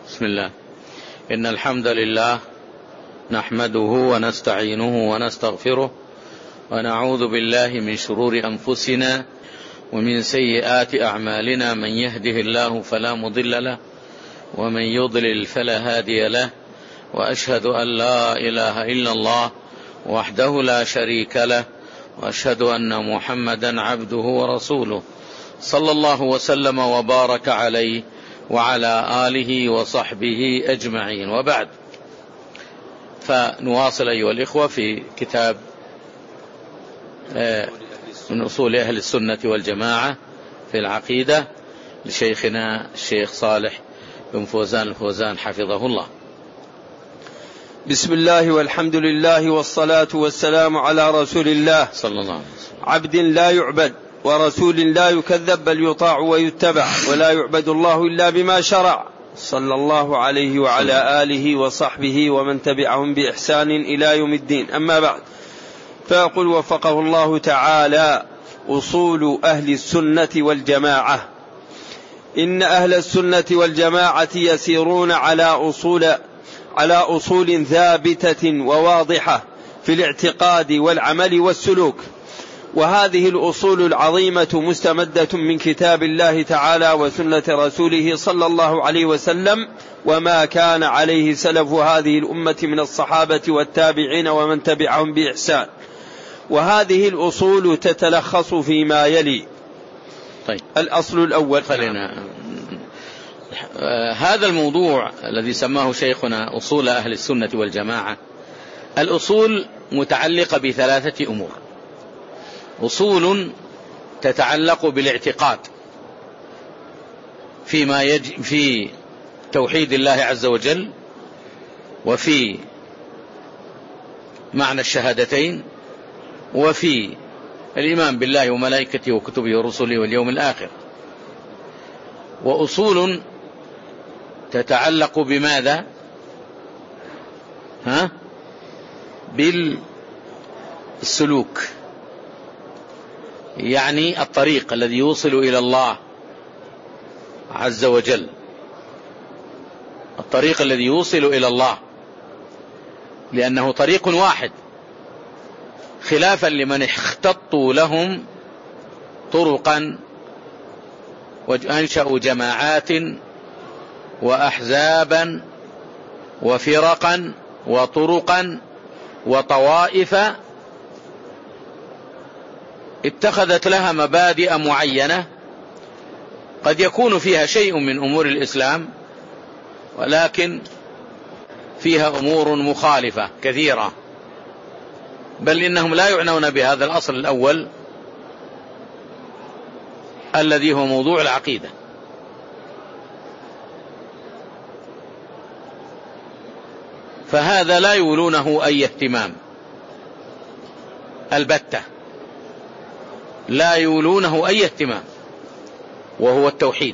بسم الله. إن الحمد لله نحمده ونستعينه ونستغفره ونعوذ بالله من شرور أنفسنا ومن سيئات أعمالنا. من يهده الله فلا مضل له ومن يضلل فلا هادي له، وأشهد أن لا إله إلا الله وحده لا شريك له، وأشهد أن محمدا عبده ورسوله صلى الله وسلم وبارك عليه وعلى آله وصحبه أجمعين، وبعد. فنواصل أيها الإخوة في كتاب من أصول أهل السنة والجماعة في العقيدة لشيخنا الشيخ صالح بن فوزان الفوزان حفظه الله. بسم الله والحمد لله والصلاة والسلام على رسول الله صلى الله عليه وسلم، عبد لا يعبد ورسول لا يكذب بل يطاع ويتبع، ولا يعبد الله إلا بما شرع، صلى الله عليه وعلى آله وصحبه ومن تبعهم بإحسان إلى يوم الدين. أما بعد، فيقول وفقه الله تعالى: أصول أهل السنة والجماعة. إن أهل السنة والجماعة يسيرون على أصول ثابتة وواضحة في الاعتقاد والعمل والسلوك، وهذه الأصول العظيمة مستمدة من كتاب الله تعالى وسنة رسوله صلى الله عليه وسلم، وما كان عليه سلف هذه الأمة من الصحابة والتابعين ومن تبعهم بإحسان. وهذه الأصول تتلخص فيما يلي. طيب. الأصل الأول، هذا الموضوع الذي سماه شيخنا أصول أهل السنة والجماعة، الأصول متعلقة بثلاثة أمور: أصول تتعلق بالاعتقاد في توحيد الله عز وجل، وفي معنى الشهادتين، وفي الإيمان بالله وملائكته وكتبه ورسله واليوم الآخر. وأصول تتعلق بماذا؟ بالسلوك، يعني الطريق الذي يوصل إلى الله عز وجل، الطريق الذي يوصل إلى الله، لأنه طريق واحد، خلافا لمن اختطوا لهم طرقا وأنشأوا جماعات وأحزابا وفرقا وطرقا وطوائف اتخذت لها مبادئ معينة قد يكون فيها شيء من أمور الإسلام، ولكن فيها أمور مخالفة كثيرة، بل إنهم لا يعنون بهذا الأصل الأول الذي هو موضوع العقيدة. فهذا لا يولونه أي اهتمام البتة، لا يولونه أي اهتمام، وهو التوحيد.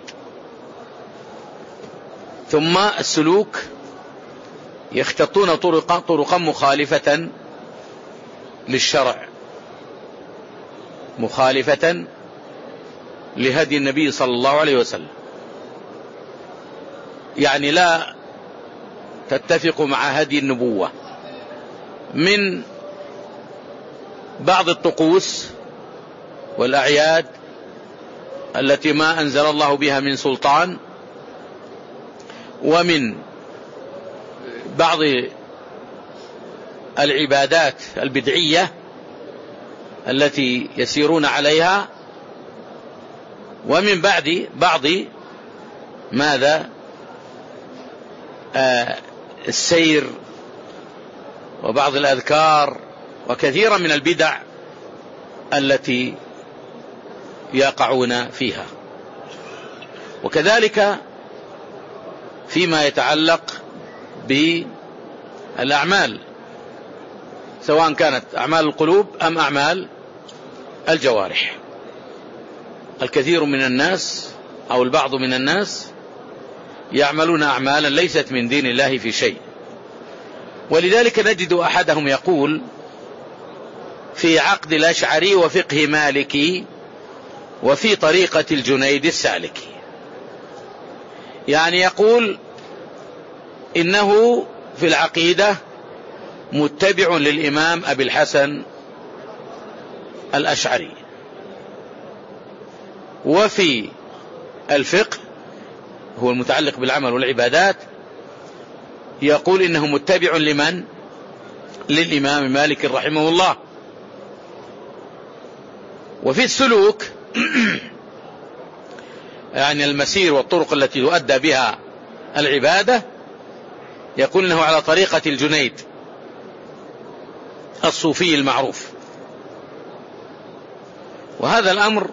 ثم السلوك يختطون طرقا مخالفة للشرع، مخالفة لهدي النبي صلى الله عليه وسلم، يعني لا تتفق مع هدي النبوة، من بعض الطقوس والأعياد التي ما أنزل الله بها من سلطان، ومن بعض العبادات البدعية التي يسيرون عليها، ومن بعض ماذا السير وبعض الأذكار، وكثيرا من البدع التي يقعون فيها. وكذلك فيما يتعلق بالأعمال، سواء كانت أعمال القلوب أم أعمال الجوارح. الكثير من الناس أو البعض من الناس يعملون أعمالا ليست من دين الله في شيء، ولذلك نجد أحدهم يقول في عقد الأشعري وفقه مالكي وفي طريقة الجنيد السالكي، يعني يقول إنه في العقيدة متبع للإمام أبي الحسن الأشعري، وفي الفقه هو المتعلق بالعمل والعبادات يقول إنه متبع لمن؟ للإمام مالك رحمه الله. وفي السلوك يعني المسير والطرق التي تؤدى بها العبادة يقول إنه على طريقة الجنيد الصوفي المعروف. وهذا الأمر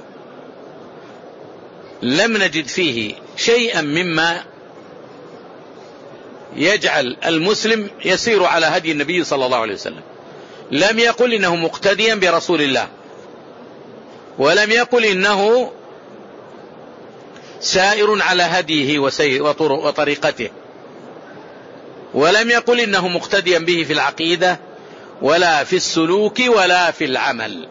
لم نجد فيه شيئا مما يجعل المسلم يسير على هدي النبي صلى الله عليه وسلم. لم يقل إنه مقتديا برسول الله، ولم يقل إنه سائر على هديه وطريقته، ولم يقل إنه مقتديا به في العقيدة ولا في السلوك ولا في العمل.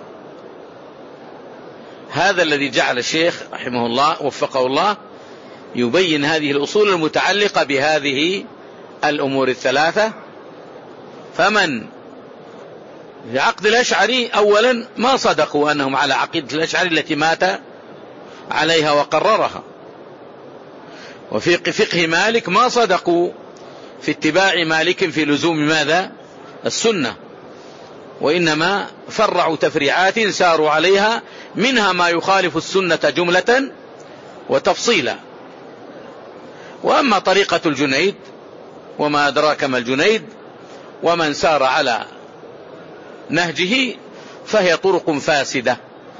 هذا الذي جعل الشيخ رحمه الله وفقه الله يبين هذه الأصول المتعلقة بهذه الأمور الثلاثة. فمن في عقد الأشعري أولا ما صدقوا أنهم على عقيدة الأشعري التي مات عليها وقررها، وفي فقه مالك ما صدقوا في اتباع مالك في لزوم ماذا؟ السنة، وإنما فرعوا تفريعات ساروا عليها منها ما يخالف السنة جملة وتفصيلا. وأما طريقة الجنيد وما أدراك ما الجنيد ومن سار على نهجه فهي طرق فاسدة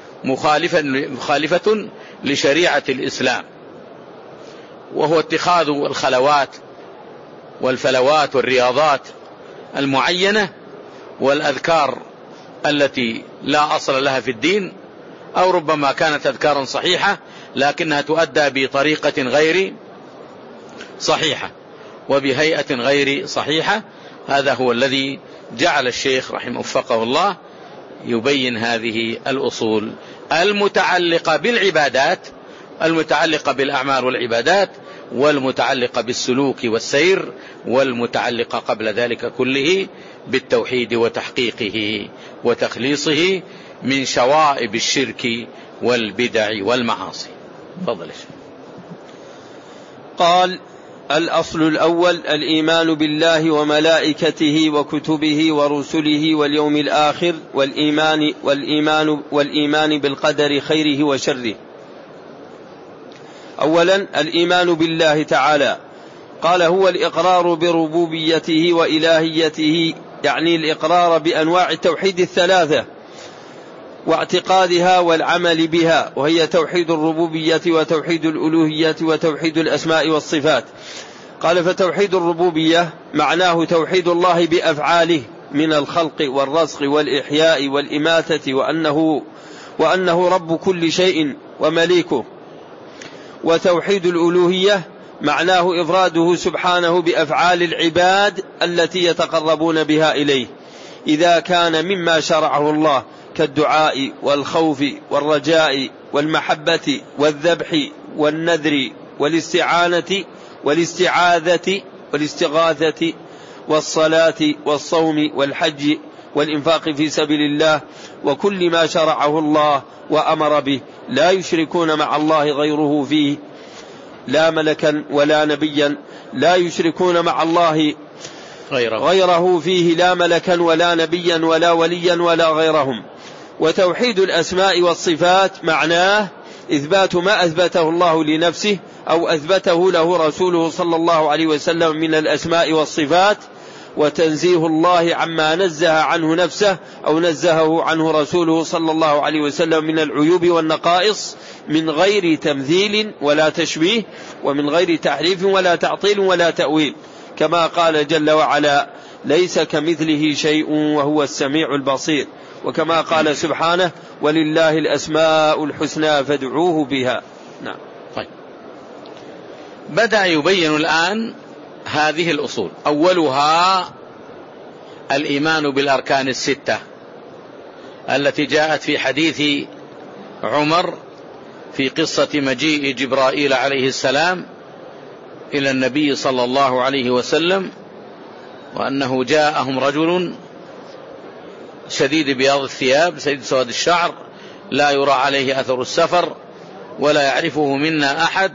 مخالفة لشريعة الإسلام، وهو اتخاذ الخلوات والفلوات والرياضات المعينة والأذكار التي لا أصل لها في الدين، أو ربما كانت أذكارا صحيحة لكنها تؤدى بطريقة غير صحيحة وبهيئة غير صحيحة. هذا هو الذي جعل الشيخ رحمه وفقه الله يبين هذه الأصول المتعلقة بالعبادات، المتعلقة بالأعمال والعبادات، والمتعلقة بالسلوك والسير، والمتعلقة قبل ذلك كله بالتوحيد وتحقيقه وتخليصه من شوائب الشرك والبدع والمعاصي. تفضل. قال: الأصل الأول الإيمان بالله وملائكته وكتبه ورسله واليوم الآخر، والإيمان بالقدر خيره وشره. أولا الإيمان بالله تعالى، قال هو الإقرار بربوبيته وإلهيته، يعني الإقرار بأنواع التوحيد الثلاثة واعتقادها والعمل بها، وهي توحيد الربوبية وتوحيد الألوهية وتوحيد الأسماء والصفات. قال: فتوحيد الربوبية معناه توحيد الله بأفعاله من الخلق والرزق والإحياء والإماتة، وأنه رب كل شيء ومليكه. وتوحيد الألوهية معناه إفراده سبحانه بأفعال العباد التي يتقربون بها إليه، إذا كان مما شرعه الله كالدعاء والخوف والرجاء والمحبة والذبح والنذر والاستعانة والاستعاذة والاستغاثة والصلاة والصوم والحج والإنفاق في سبيل الله، وكل ما شرعه الله وأمر به، لا يشركون مع الله غيره فيه، لا ملكا ولا نبيا، لا يشركون مع الله غيره فيه، لا ملكا ولا نبيا ولا وليا ولا غيرهم. وتوحيد الأسماء والصفات معناه إثبات ما أثبته الله لنفسه أو أثبته له رسوله صلى الله عليه وسلم من الأسماء والصفات، وتنزيه الله عما نزه عنه نفسه أو نزهه عنه رسوله صلى الله عليه وسلم من العيوب والنقائص، من غير تمثيل ولا تشبيه، ومن غير تحريف ولا تعطيل ولا تأويل، كما قال جل وعلا: ليس كمثله شيء وهو السميع البصير. وكما قال سبحانه: ولله الأسماء الحسنى فادعوه بها. نعم. طيب، بدأ يبين الآن هذه الأصول. أولها الإيمان بالأركان الستة التي جاءت في حديث عمر في قصة مجيء جبرائيل عليه السلام إلى النبي صلى الله عليه وسلم وأنه جاءهم رجل شديد بياض الثياب شديد سواد الشعر لا يرى عليه أثر السفر ولا يعرفه منا أحد،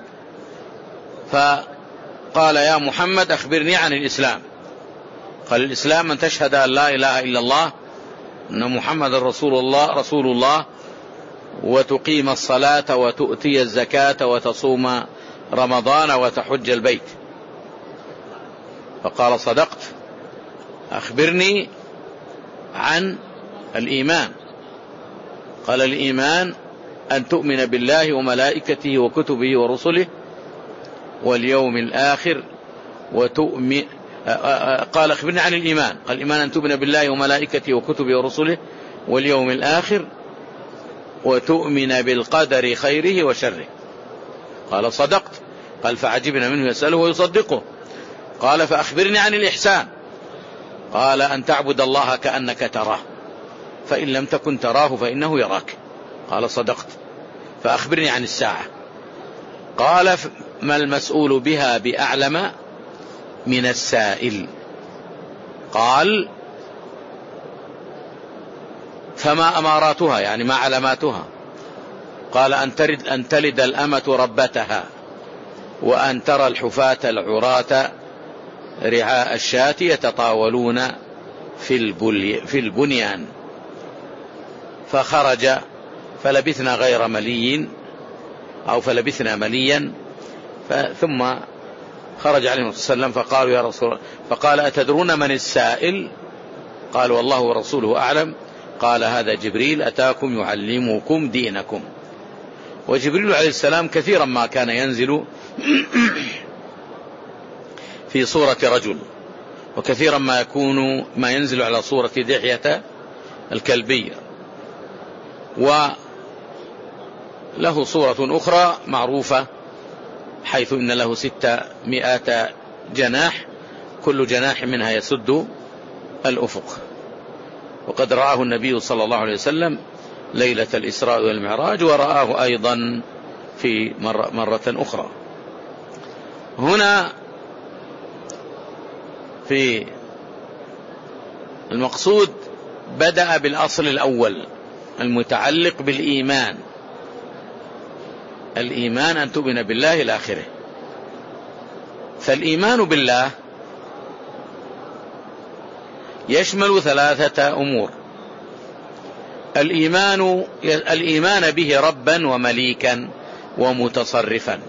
فقال يا محمد أخبرني عن الإسلام. قال الإسلام أن تشهد أن لا إله إلا الله أن محمد رسول الله وتقيم الصلاة وتؤتي الزكاة وتصوم رمضان وتحج البيت. فقال صدقت، أخبرني عن الإيمان. قال الإيمان أن تؤمن بالله وملائكته وكتبه ورسله واليوم الآخر قال أخبرني عن الإيمان. قال الإيمان أن تؤمن بالله وملائكته وكتبه ورسله واليوم الآخر وتؤمن بالقدر خيره وشره. قال صدقت. قال فعجبنا منه يسأله ويصدقه. قال فأخبرني عن الإحسان. قال أن تعبد الله كأنك تراه فإن لم تكن تراه فإنه يراك. قال صدقت. فأخبرني عن الساعة. قال ما المسؤول بها بأعلم من السائل. قال فما أماراتها يعني ما علاماتها. قال أن تلد الأمة ربتها وأن ترى الحفاة العراة رعاء الشاة يتطاولون في البنيان. فخرج فلبثنا غير ملي أو فلبثنا مليا ثم خرج عليه الصلاة والسلام فقالوا يا رسول الله، فقال أتدرون من السائل؟ قال والله ورسوله أعلم. قال هذا جبريل أتاكم يعلمكم دينكم. وجبريل عليه السلام كثيرا ما كان ينزل في صورة رجل، وكثيرا ما ينزل على صورة دحية الكلبية، وله صورة أخرى معروفة حيث إن له 600 جناح كل جناح منها يسد الأفق. وقد رآه النبي صلى الله عليه وسلم ليلة الإسراء والمعراج، ورآه أيضا في مرة أخرى. هنا في المقصود بدأ بالأصل الأول المتعلق بالإيمان. الإيمان أن تؤمن بالله إلى آخره. فالإيمان بالله يشمل 3 أمور: الإيمان به ربا ومليكا ومتصرفا،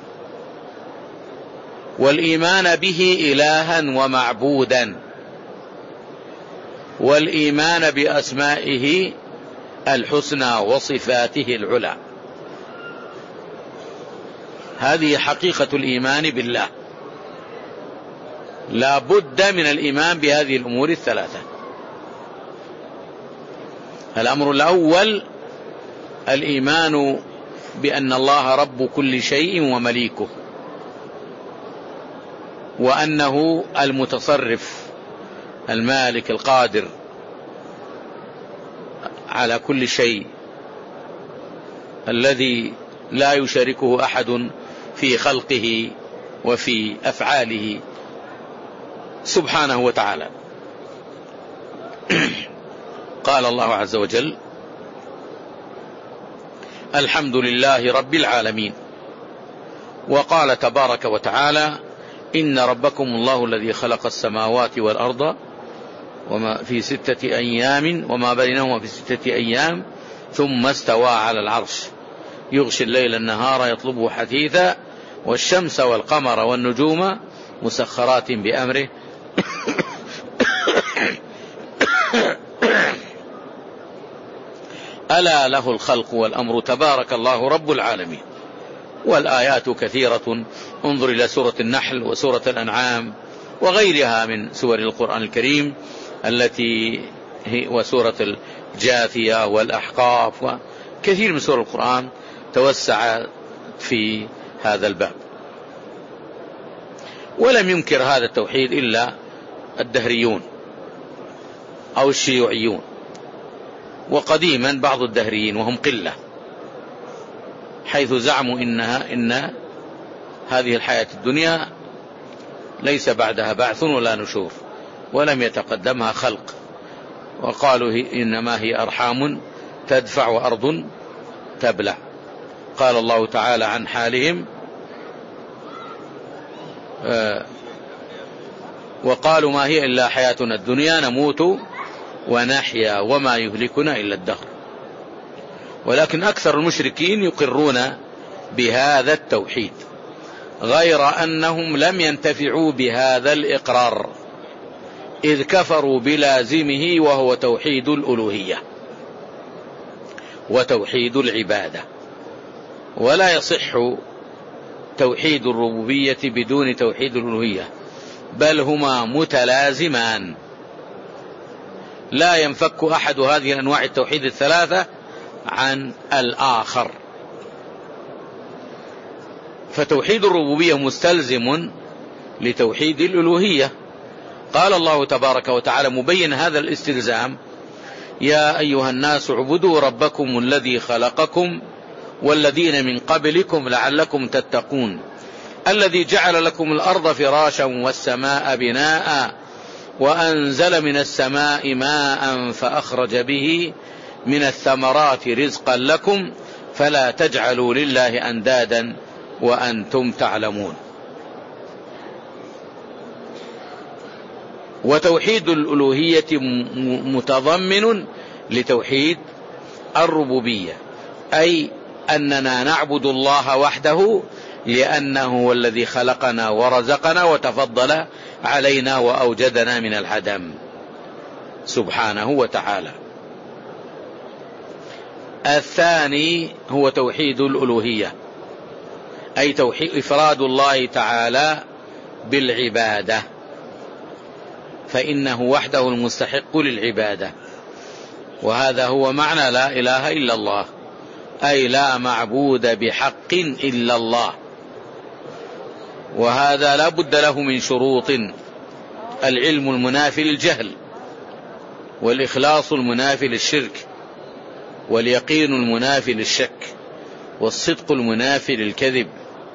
والإيمان به إلها ومعبودا، والإيمان بأسمائه الحسنى وصفاته العلى. هذه حقيقة الإيمان بالله. لا بد من الإيمان بهذه الأمور 3. الأمر الأول الإيمان بأن الله رب كل شيء ومليكه، وأنه المتصرف المالك القادر على كل شيء الذي لا يشاركه أحد في خلقه وفي أفعاله سبحانه وتعالى. قال الله عز وجل: الحمد لله رب العالمين. وقال تبارك وتعالى: إن ربكم الله الذي خلق السماوات والأرض وما في 6 أيام وما بينهما في 6 أيام ثم استوى على العرش يغشي الليل النهار يطلبه حثيثا والشمس والقمر والنجوم مسخرات بأمره ألا له الخلق والأمر تبارك الله رب العالمين. والآيات كثيرة، انظر إلى سورة النحل وسورة الأنعام وغيرها من سور القرآن الكريم وسورة الجاثية والأحقاف وكثير من سور القرآن توسع في هذا الباب. ولم ينكر هذا التوحيد إلا الدهريون أو الشيوعيون، وقديما بعض الدهريين وهم قلة، حيث زعموا إن هذه الحياة الدنيا ليس بعدها بعث ولا نشور، ولم يتقدمها خلق. وقالوا إنما هي أرحام تدفع وأرض تبلع. قال الله تعالى عن حالهم: وقالوا ما هي إلا حياتنا الدنيا نموت ونحيا وما يهلكنا إلا الدهر. ولكن أكثر المشركين يقرون بهذا التوحيد، غير أنهم لم ينتفعوا بهذا الإقرار، إذ كفروا بلازمه وهو توحيد الألوهية وتوحيد العبادة. ولا يصح توحيد الربوبية بدون توحيد الألوهية، بل هما متلازمان، لا ينفك أحد هذه الأنواع التوحيد الثلاثة عن الآخر. فتوحيد الربوبية مستلزم لتوحيد الألوهية. قال الله تبارك وتعالى مبين هذا الاستلزام: يا أيها الناس اعبدوا ربكم الذي خلقكم والذين من قبلكم لعلكم تتقون الذي جعل لكم الأرض فراشا والسماء بناء وأنزل من السماء ماء فأخرج به من الثمرات رزقا لكم فلا تجعلوا لله أندادا وأنتم تعلمون. وتوحيد الألوهية متضمن لتوحيد الربوبية، أي أننا نعبد الله وحده لأنه هو الذي خلقنا ورزقنا وتفضل علينا وأوجدنا من العدم سبحانه وتعالى. الثاني هو توحيد الألوهية، أي توحيد إفراد الله تعالى بالعبادة، فإنه وحده المستحق للعبادة. وهذا هو معنى لا إله إلا الله، أي لا معبود بحق إلا الله. وهذا لا بد له من شروط: العلم المنافي للجهل، والإخلاص المنافي للشرك، واليقين المنافي للشك، والصدق المنافي للكذب،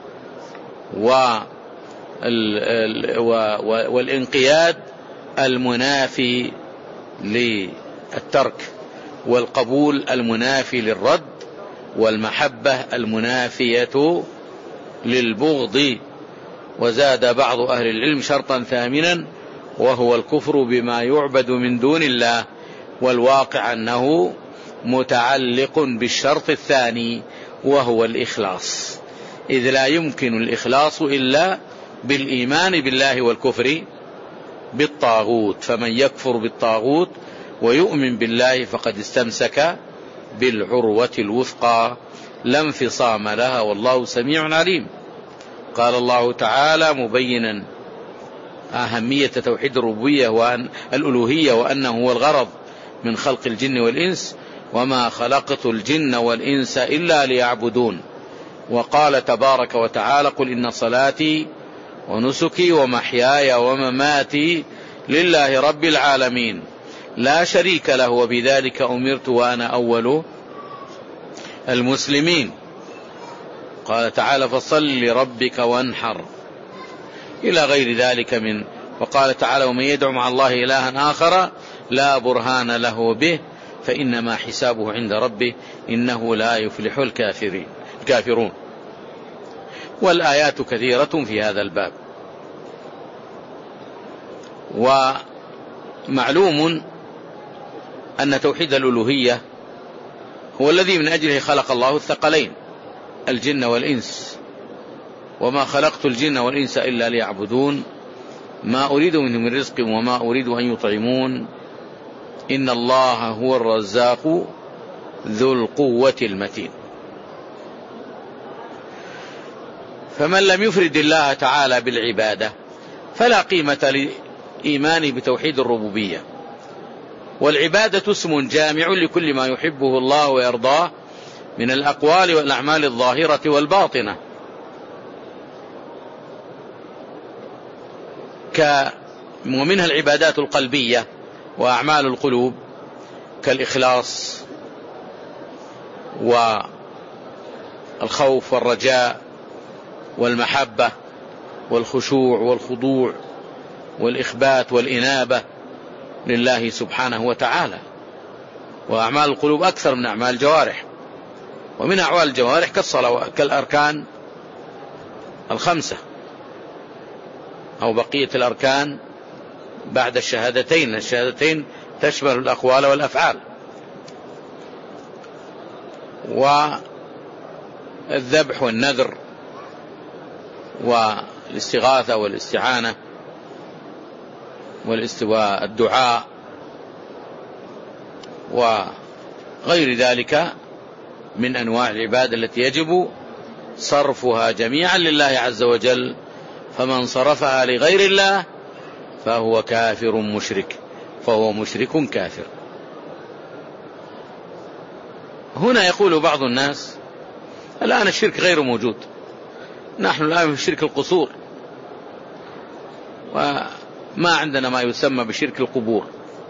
والانقياد المنافي للترك، والقبول المنافي للرد، والمحبة المنافية للبغض. وزاد بعض أهل العلم شرطا ثامنا وهو الكفر بما يعبد من دون الله، والواقع أنه متعلق بالشرط الثاني وهو الإخلاص، إذ لا يمكن الإخلاص إلا بالإيمان بالله والكفر بالطاغوت. فمن يكفر بالطاغوت ويؤمن بالله فقد استمسك بالعروة الوثقى لا انفصام لها، والله سميع عليم. قال الله تعالى مبينا أهمية توحيد الربوبية والألوهية وأنه هو الغرض من خلق الجن والإنس: وما خلقت الجن والإنس إلا ليعبدون. وقال تبارك وتعالى: قل إن صلاتي ونسكي ومحياي ومماتي لله رب العالمين لا شريك له وبذلك أمرت وأنا أول المسلمين. قال تعالى: فصل لربك وانحر، إلى غير ذلك من. وقال تعالى: ومن يدعو مع الله إلها آخر لا برهان له به فإنما حسابه عند ربه إنه لا يفلح الكافرون. والآيات كثيرة في هذا الباب. ومعلوم أن توحيد الألوهية هو الذي من أجله خلق الله الثقلين الجن والإنس: وما خلقت الجن والإنس إلا ليعبدون ما أريد منهم من رزق وما أريد أن يطعمون إن الله هو الرزاق ذو القوة المتين. فمن لم يفرد الله تعالى بالعبادة فلا قيمة لإيمانه بتوحيد الربوبية. والعبادة اسم جامع لكل ما يحبه الله ويرضاه من الأقوال والأعمال الظاهرة والباطنة، ومنها العبادات القلبية وأعمال القلوب كالإخلاص والخوف والرجاء والمحبة والخشوع والخضوع والإخبات والإنابة لله سبحانه وتعالى. وأعمال القلوب أكثر من أعمال الجوارح، ومن أعمال الجوارح كالصلاة كالأركان الخمسة أو بقية الأركان بعد الشهادتين. الشهادتين تشمل الأقوال والأفعال. والذبح والنذر والاستغاثة والاستعانة والدعاء وغير ذلك من أنواع العبادة التي يجب صرفها جميعا لله عز وجل، فمن صرفها لغير الله فهو كافر مشرك، فهو مشرك كافر. هنا يقول بعض الناس الآن الشرك غير موجود، نحن الآن في شرك القصور، وما عندنا ما يسمى بشرك القبور.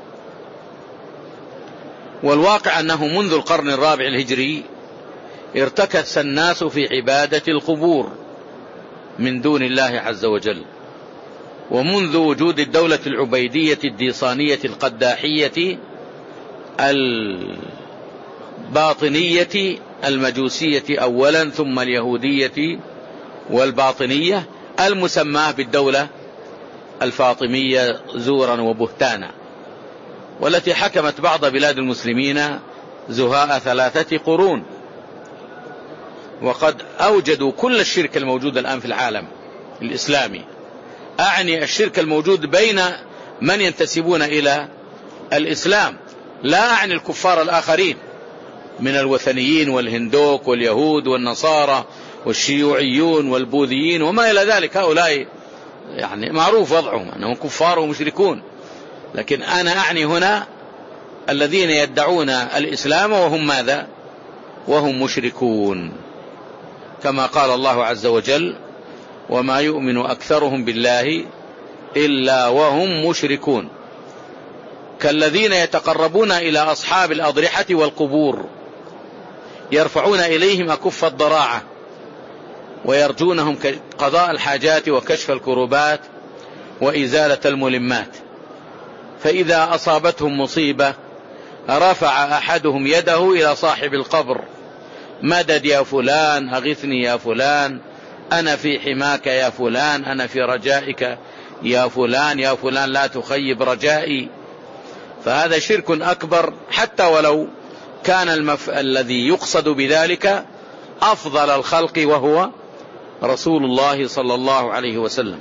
والواقع أنه منذ القرن الرابع الهجري ارتكز الناس في عبادة القبور من دون الله عز وجل، ومنذ وجود الدولة العبيدية الديصانية القداحية الباطنية المجوسية أولا، ثم اليهودية والباطنية المسماة بالدولة الفاطمية زورا وبهتانا، والتي حكمت بعض بلاد المسلمين زهاء 3 قرون، وقد أوجدوا كل الشرك الموجود الآن في العالم الإسلامي. أعني الشرك الموجود بين من ينتسبون إلى الإسلام، لا أعني الكفار الآخرين من الوثنيين والهندوك واليهود والنصارى والشيوعيون والبوذيين وما إلى ذلك. هؤلاء يعني معروف وضعهم أنهم كفار ومشركون، لكن أنا أعني هنا الذين يدعون الإسلام وهم ماذا؟ وهم مشركون، كما قال الله عز وجل: وما يؤمن أكثرهم بالله إلا وهم مشركون، كالذين يتقربون إلى أصحاب الأضرحة والقبور يرفعون إليهم أكف الضراعة ويرجونهم قضاء الحاجات وكشف الكربات وإزالة الملمات، فإذا أصابتهم مصيبة رفع أحدهم يده إلى صاحب القبر: مدد يا فلان، أغثني يا فلان، أنا في حماك يا فلان، أنا في رجائك يا فلان، يا فلان لا تخيب رجائي. فهذا شرك أكبر، حتى ولو كان الذي يقصد بذلك أفضل الخلق وهو رسول الله صلى الله عليه وسلم.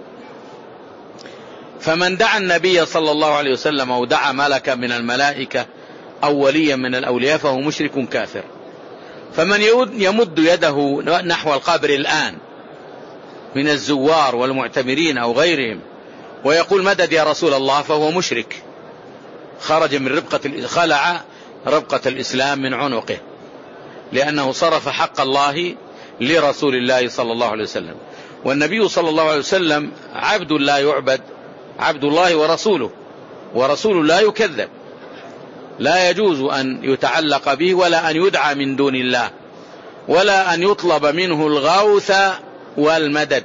فمن دعا النبي صلى الله عليه وسلم أو دعا ملكا من الملائكة أو وليا من الأولياء فهو مشرك كافر. فمن يمد يده نحو القبر الآن من الزوار والمعتمرين أو غيرهم ويقول: مدد يا رسول الله، فهو مشرك، خرج من خلع ربقة الإسلام من عنقه، لأنه صرف حق الله لرسول الله صلى الله عليه وسلم. والنبي صلى الله عليه وسلم عبد لا يعبد، عبد الله ورسوله، ورسول لا يكذب، لا يجوز أن يتعلق به ولا أن يدعى من دون الله ولا أن يطلب منه الغوث والمدد،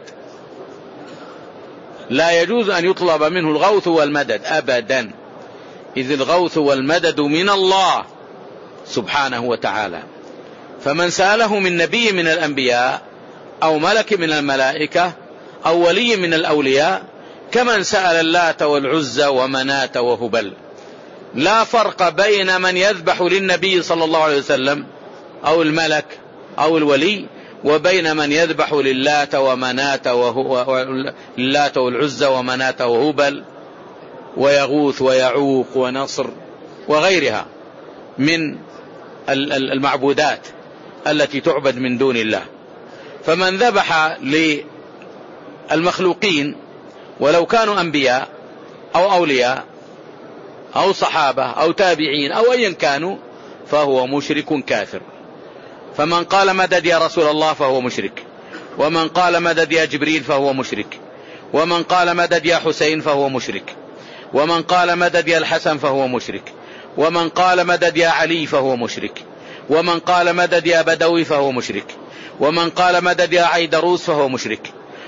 لا يجوز أن يطلب منه الغوث والمدد أبدا، إذ الغوث والمدد من الله سبحانه وتعالى. فمن سأله من نبي من الأنبياء أو ملك من الملائكة أو ولي من الأولياء كمن سأل اللات والعزى ومناة وهبل. لا فرق بين من يذبح للنبي صلى الله عليه وسلم أو الملك أو الولي وبين من يذبح للات ومناة اللات والعزى ومناة وهبل ويغوث ويعوق ونصر وغيرها من المعبودات التي تعبد من دون الله. فمن ذبح للمخلوقين ولو كانوا أنبياء أو أولياء أو صحابة أو تابعين أو أيا كانوا فهو مشرك كافر. فمن قال مدد يا رسول الله فهو مشرك، ومن قال مدد يا جبريل فهو مشرك، ومن قال مدد يا حسين فهو مشرك، ومن قال مدد يا الحسن فهو مشرك، ومن قال مدد يا علي فهو مشرك، ومن قال مدد يا بدوي فهو مشرك، ومن قال مدد يا عيدروس فهو مشرك،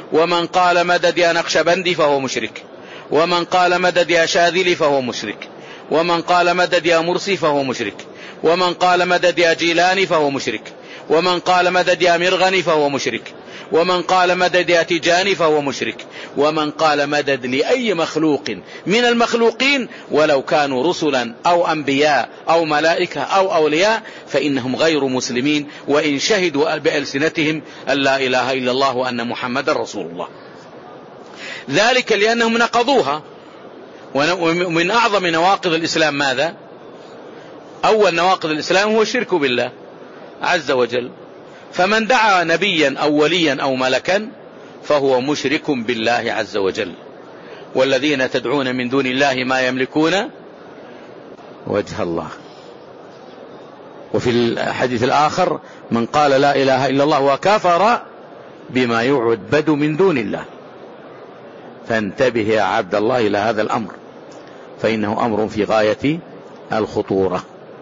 ومن قال مدد يا نقشبندي فهو مشرك، ومن قال مدد يا شاذلي فهو مشرك، ومن قال مدد يا مرسي فهو مشرك، ومن قال مدد يا جيلاني فهو مشرك، ومن قال مدد يا مرغني فهو مشرك، ومن قال مدد يا تجاني فهو مشرك، ومن قال مدد لأي مخلوق من المخلوقين ولو كانوا رسلا أو أنبياء أو ملائكة أو أولياء فإنهم غير مسلمين وإن شهدوا بألسنتهم أن لا إله إلا الله وأن محمد رسول الله. ذلك لأنهم نقضوها. ومن أعظم نواقض الإسلام ماذا؟ أول نواقض الإسلام هو الشرك بالله عز وجل. فمن دعا نبيا أو وليا أو ملكا فهو مشرك بالله عز وجل. والذين تدعون من دون الله ما يملكون وجه الله. وفي الحديث الآخر من قال لا إله إلا الله وكفر بما يعبد من دون الله. فانتبه يا عبد الله إلى هذا الأمر، فإنه أمر في غاية الخطورة.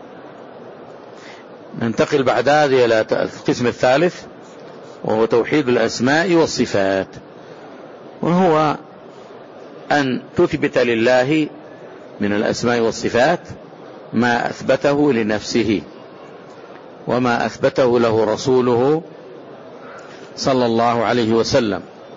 ننتقل بعد هذه إلى القسم الثالث، وهو توحيد الأسماء والصفات، وهو أن تثبت لله من الأسماء والصفات ما أثبته لنفسه وما أثبته له رسوله صلى الله عليه وسلم،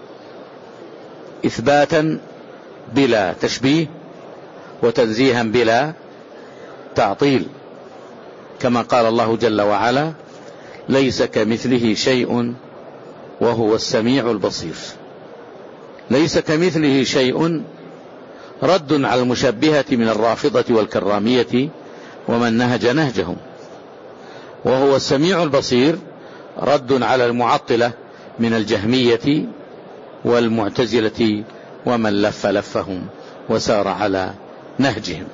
إثباتا بلا تشبيه وتنزيها بلا تعطيل، كما قال الله جل وعلا: ليس كمثله شيء وهو السميع البصير. ليس كمثله شيء رد على المشبهة من الرافضة والكرامية ومن نهج نهجهم، وهو السميع البصير رد على المعطلة من الجهمية والمعتزلة ومن لف لفهم وسار على نهجهم.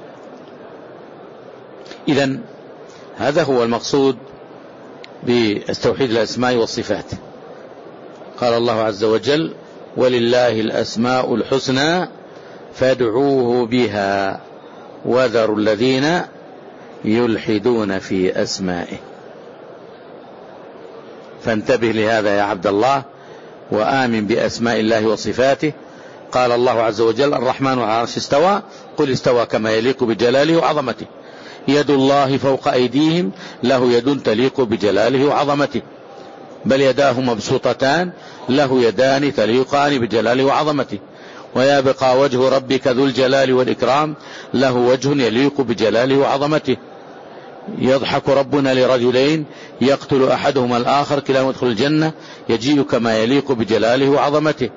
إذن هذا هو المقصود بالتوحيد الأسماء والصفات. قال الله عز وجل: ولله الأسماء الحسنى فادعوه بها وذروا الذين يلحدون في أسمائه. فانتبه لهذا يا عبد الله وآمن بأسماء الله وصفاته. قال الله عز وجل: الرحمن على العرش استوى، قل استوى كما يليق بجلاله وعظمته، يد الله فوق أيديهم، له يد تليق بجلاله وعظمته، بل يداه مبسوطتان، له يدان تليقان بجلاله وعظمته، ويبقى وجه ربك ذو الجلال والإكرام، له وجه يليق بجلاله وعظمته. يضحك ربنا لرجلين يقتل أحدهما الآخر كلاهما يدخل الجنة، يجيء كما يليق بجلاله وعظمته.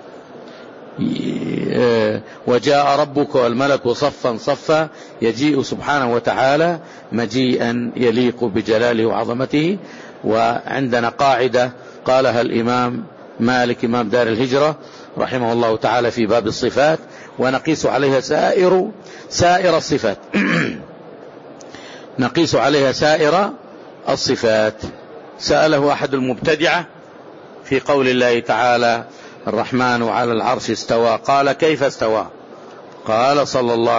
وجاء ربك والملك صفا صفا، يجيء سبحانه وتعالى مجيئا يليق بجلاله وعظمته. وعندنا قاعدة قالها الإمام مالك إمام دار الهجرة رحمه الله تعالى في باب الصفات، ونقيس عليها سائر الصفات نقيس عليها سائر الصفات. سأله أحد المبتدعة في قول الله تعالى: الرحمن على العرش استوى، قال: كيف استوى؟ قال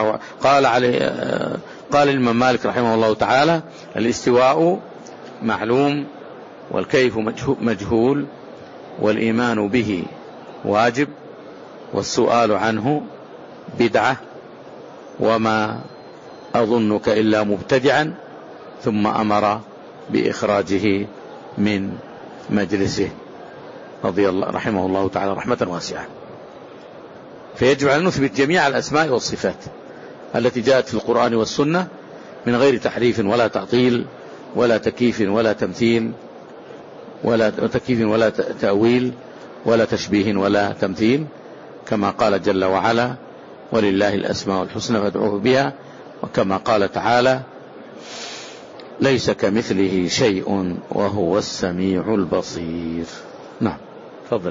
الإمام مالك رحمه الله تعالى: الاستواء معلوم، والكيف مجهول، والإيمان به واجب، والسؤال عنه بدعة، وما أظنك إلا مبتدعا، ثم أمر بإخراجه من مجلسه رحمه الله تعالى رحمة واسعة. فيجب أن نثبت جميع الأسماء والصفات التي جاءت في القرآن والسنة من غير تحريف ولا تعطيل ولا تكييف ولا تمثيل ولا تأويل ولا تشبيه ولا تمثيل، كما قال جل وعلا: ولله الأسماء الحسنى فادعوه بها، وكما قال تعالى: ليس كمثله شيء وهو السميع البصير. نعم، تفضل.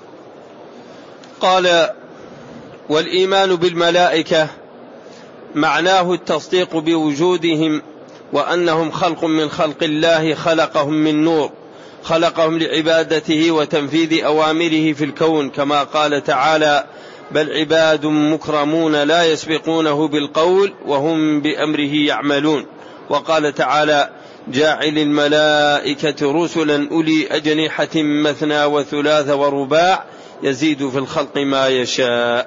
قال: والإيمان بالملائكة معناه التصديق بوجودهم، وأنهم خلق من خلق الله، خلقهم من نور، خلقهم لعبادته وتنفيذ أوامره في الكون، كما قال تعالى: بل عباد مكرمون لا يسبقونه بالقول وهم بأمره يعملون. وقال تعالى: جاعل الملائكة رسلا أولي أجنحة مثنى وثلاث ورباع يزيد في الخلق ما يشاء.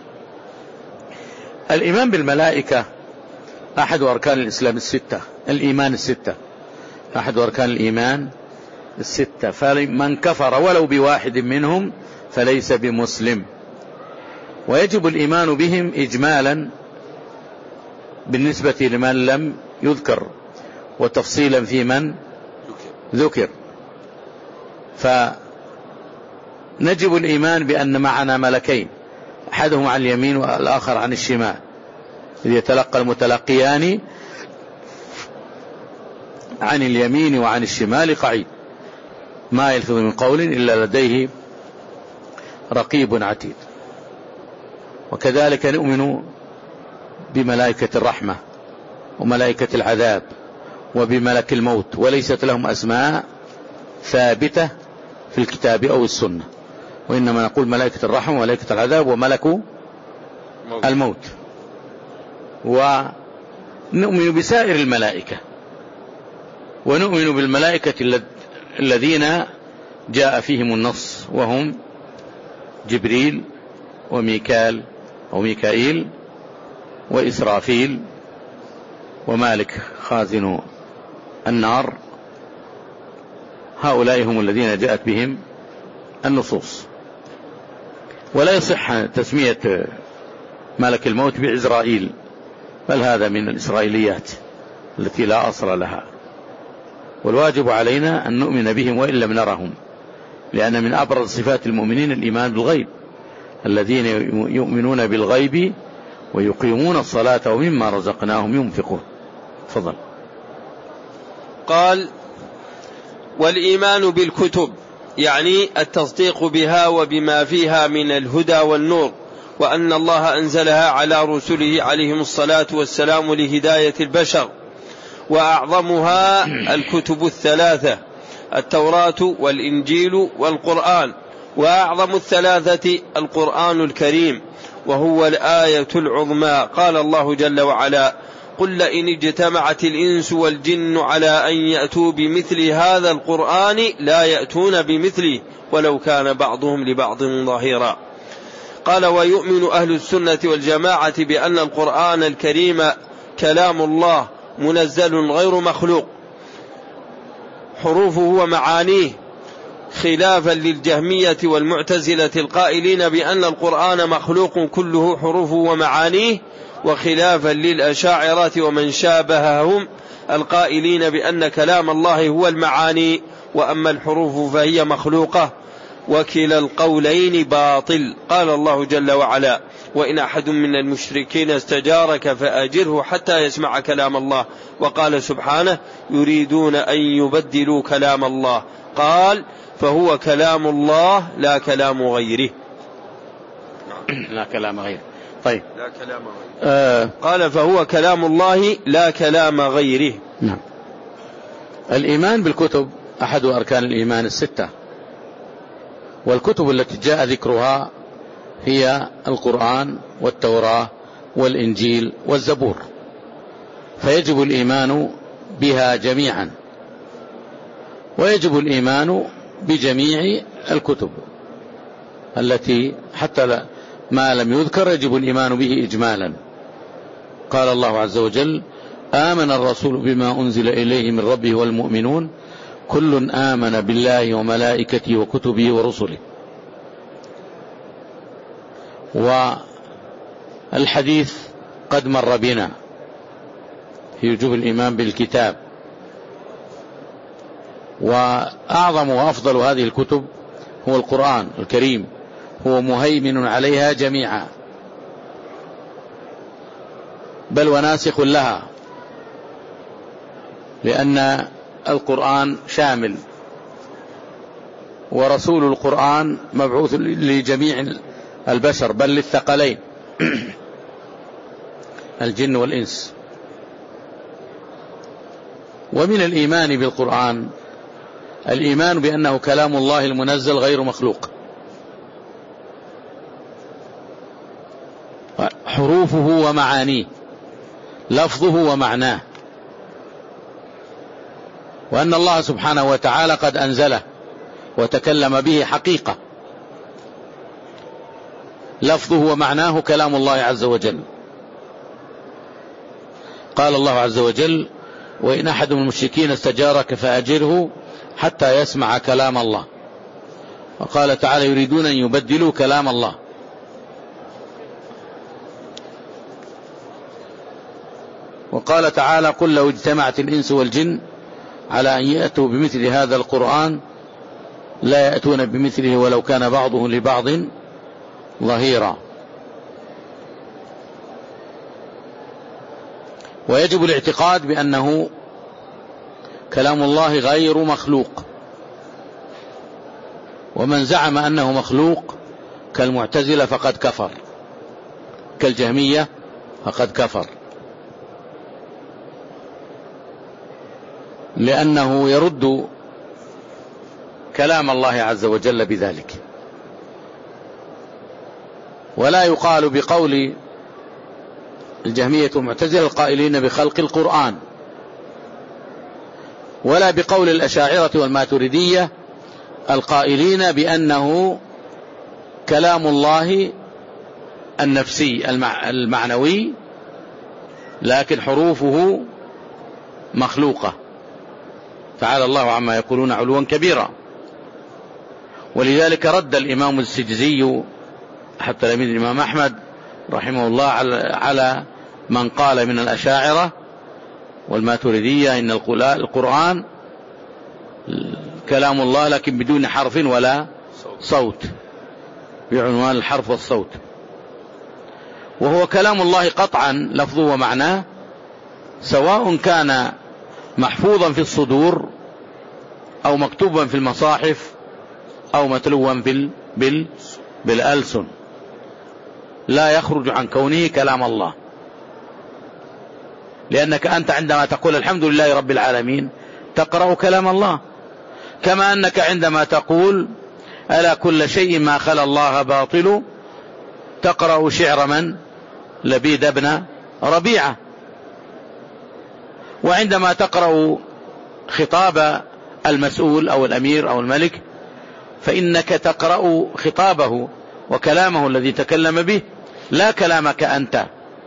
الإيمان بالملائكة أحد أركان الإسلام الستة، الإيمان الستة أحد أركان الإيمان الستة، فمن كفر ولو بواحد منهم فليس بمسلم. ويجب الإيمان بهم إجمالا بالنسبة لمن لم يذكر، وتفصيلا في من ذكر. فنجب الإيمان بأن معنا ملكين، أحدهم عن اليمين والآخر عن الشمال، إذ يتلقى المتلقيان عن اليمين وعن الشمال قعيد، ما يلفظ من قول إلا لديه رقيب عتيد. وكذلك نؤمن بملائكة الرحمة وملائكة العذاب وبملك الموت، وليست لهم أسماء ثابتة في الكتاب أو السنة، وإنما نقول ملائكة الرحمة وملائكة العذاب وملك الموت. ونؤمن بسائر الملائكة، ونؤمن بالملائكة الذين جاء فيهم النص، وهم جبريل وميكال أو ميكائيل وإسرافيل ومالك خازن النار. هؤلاء هم الذين جاءت بهم النصوص. ولا يصح تسمية ملك الموت بعزرائيل، بل هذا من الإسرائيليات التي لا أصل لها. والواجب علينا أن نؤمن بهم وإن لم نرهم، لأن من أبرز صفات المؤمنين الإيمان بالغيب، الذين يؤمنون بالغيب ويقيمون الصلاة ومما رزقناهم ينفقون. تفضل. قال: والإيمان بالكتب يعني التصديق بها وبما فيها من الهدى والنور، وأن الله أنزلها على رسله عليهم الصلاة والسلام لهداية البشر، وأعظمها الكتب الثلاثة: التوراة والإنجيل والقرآن، وأعظم الثلاثة القرآن الكريم، وهو الآية العظمى. قال الله جل وعلا: قل لئن اجتمعت الإنس والجن على أن يأتوا بمثل هذا القرآن لا يأتون بمثله ولو كان بعضهم لبعض ظهيرا. قال: ويؤمن أهل السنة والجماعة بأن القرآن الكريم كلام الله منزل غير مخلوق، حروفه ومعانيه، خلافا للجهمية والمعتزلة القائلين بأن القرآن مخلوق كله حروفه ومعانيه، وخلافا للأشاعرة ومن شابههم القائلين بأن كلام الله هو المعاني وأما الحروف فهي مخلوقة، وكلا القولين باطل. قال الله جل وعلا: وإن أحد من المشركين استجارك فأجره حتى يسمع كلام الله. وقال سبحانه: يريدون أن يبدلوا كلام الله. قال: فهو كلام الله لا كلام غيره. لا كلام غيره. طيب. لا كلام غيره. قال: فهو كلام الله لا كلام غيره. نعم. الإيمان بالكتب أحد أركان الإيمان الستة، والكتب التي جاء ذكرها هي القرآن والتوراة والإنجيل والزبور، فيجب الإيمان بها جميعا، ويجب الإيمان بجميع الكتب التي حتى ما لم يذكر يجب الإيمان به إجمالا. قال الله عز وجل: آمن الرسول بما أنزل إليه من ربه والمؤمنون كل آمن بالله وملائكته وكتبه ورسله. والحديث قد مر بنا في وجوب الإيمان بالكتاب، وأعظم وأفضل هذه الكتب هو القرآن الكريم، هو مهيمن عليها جميعا، بل وناسخ لها، لأن القرآن شامل، ورسول القرآن مبعوث لجميع البشر بل للثقلين الجن والإنس. ومن الإيمان بالقرآن الإيمان بأنه كلام الله المنزل غير مخلوق، حروفه ومعانيه، لفظه ومعناه، وأن الله سبحانه وتعالى قد أنزله وتكلم به حقيقة، لفظه ومعناه كلام الله عز وجل. قال الله عز وجل: وإن أحد من المشركين استجارك فأجره حتى يسمع كلام الله. وقال تعالى: يريدون أن يبدلوا كلام الله. وقال تعالى: قل لو اجتمعت الإنس والجن على أن يأتوا بمثل هذا القرآن لا يأتون بمثله ولو كان بعضهم لبعض ظهيرا. ويجب الاعتقاد بأنه كلام الله غير مخلوق، ومن زعم أنه مخلوق كالمعتزلة فقد كفر، كالجهمية فقد كفر، لأنه يرد كلام الله عز وجل بذلك. ولا يقال بقول الجهمية والمعتزلة القائلين بخلق القرآن، ولا بقول الأشاعرة والماتريدية القائلين بأنه كلام الله النفسي المعنوي لكن حروفه مخلوقة. تعالى الله عما يقولون علوا كبيرا. ولذلك رد الإمام السجزي أحد تلاميذ الإمام أحمد رحمه الله على من قال من الأشاعرة والماتريدية إن القرآن كلام الله لكن بدون حرف ولا صوت، بعنوان الحرف والصوت، وهو كلام الله قطعا لفظه ومعناه، سواء كان محفوظا في الصدور أو مكتوبا في المصاحف أو متلوا بالألسن، لا يخرج عن كونه كلام الله. لأنك أنت عندما تقول الحمد لله رب العالمين تقرأ كلام الله، كما أنك عندما تقول ألا كل شيء ما خلا الله باطل تقرأ شعر من؟ لبيد بن ربيعة. وعندما تقرأ خطاب المسؤول أو الأمير أو الملك فإنك تقرأ خطابه وكلامه الذي تكلم به لا كلامك أنت.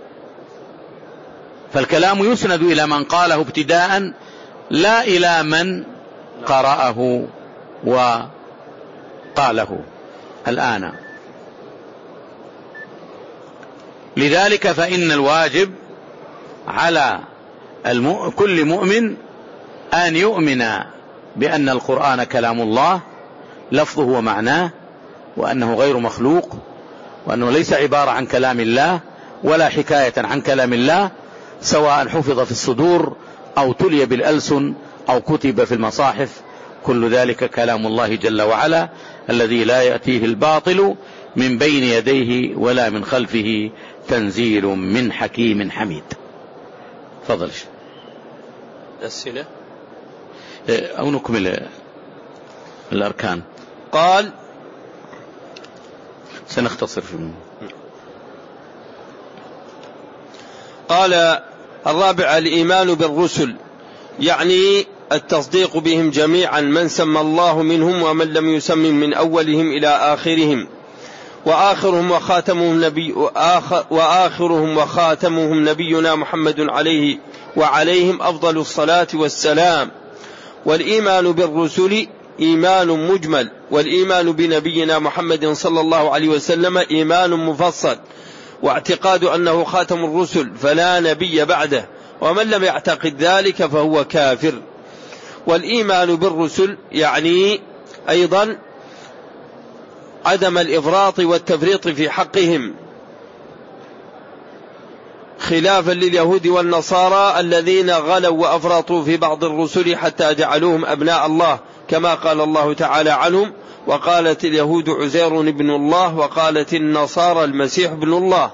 فالكلام يسند إلى من قاله ابتداء لا إلى من قرأه وقاله الآن. لذلك فإن الواجب على كل مؤمن أن يؤمن بأن القرآن كلام الله لفظه ومعناه، وأنه غير مخلوق، وأنه ليس عبارة عن كلام الله ولا حكاية عن كلام الله، سواء حفظ في الصدور أو تلي بالألسن أو كتب في المصاحف، كل ذلك كلام الله جل وعلا الذي لا يأتيه الباطل من بين يديه ولا من خلفه، تنزيل من حكيم حميد. تفضل. أسئلة أو نكمل الأركان. قال سنختصر فيه. قال الرابع: الإيمان بالرسل، يعني التصديق بهم جميعا، من سمى الله منهم ومن لم يسمم من أولهم إلى آخرهم، وآخرهم وخاتمهم نبينا محمد عليه وعليهم أفضل الصلاة والسلام. والإيمان بالرسل إيمان مجمل، والإيمان بنبينا محمد صلى الله عليه وسلم إيمان مفصل، واعتقاد أنه خاتم الرسل فلا نبي بعده، ومن لم يعتقد ذلك فهو كافر. والإيمان بالرسل يعني أيضا عدم الإفراط والتفريط في حقهم، خلافا لليهود والنصارى الذين غلوا وأفرطوا في بعض الرسل حتى جعلوهم أبناء الله، كما قال الله تعالى عنهم: وقالت اليهود عزير ابن الله وقالت النصارى المسيح ابن الله.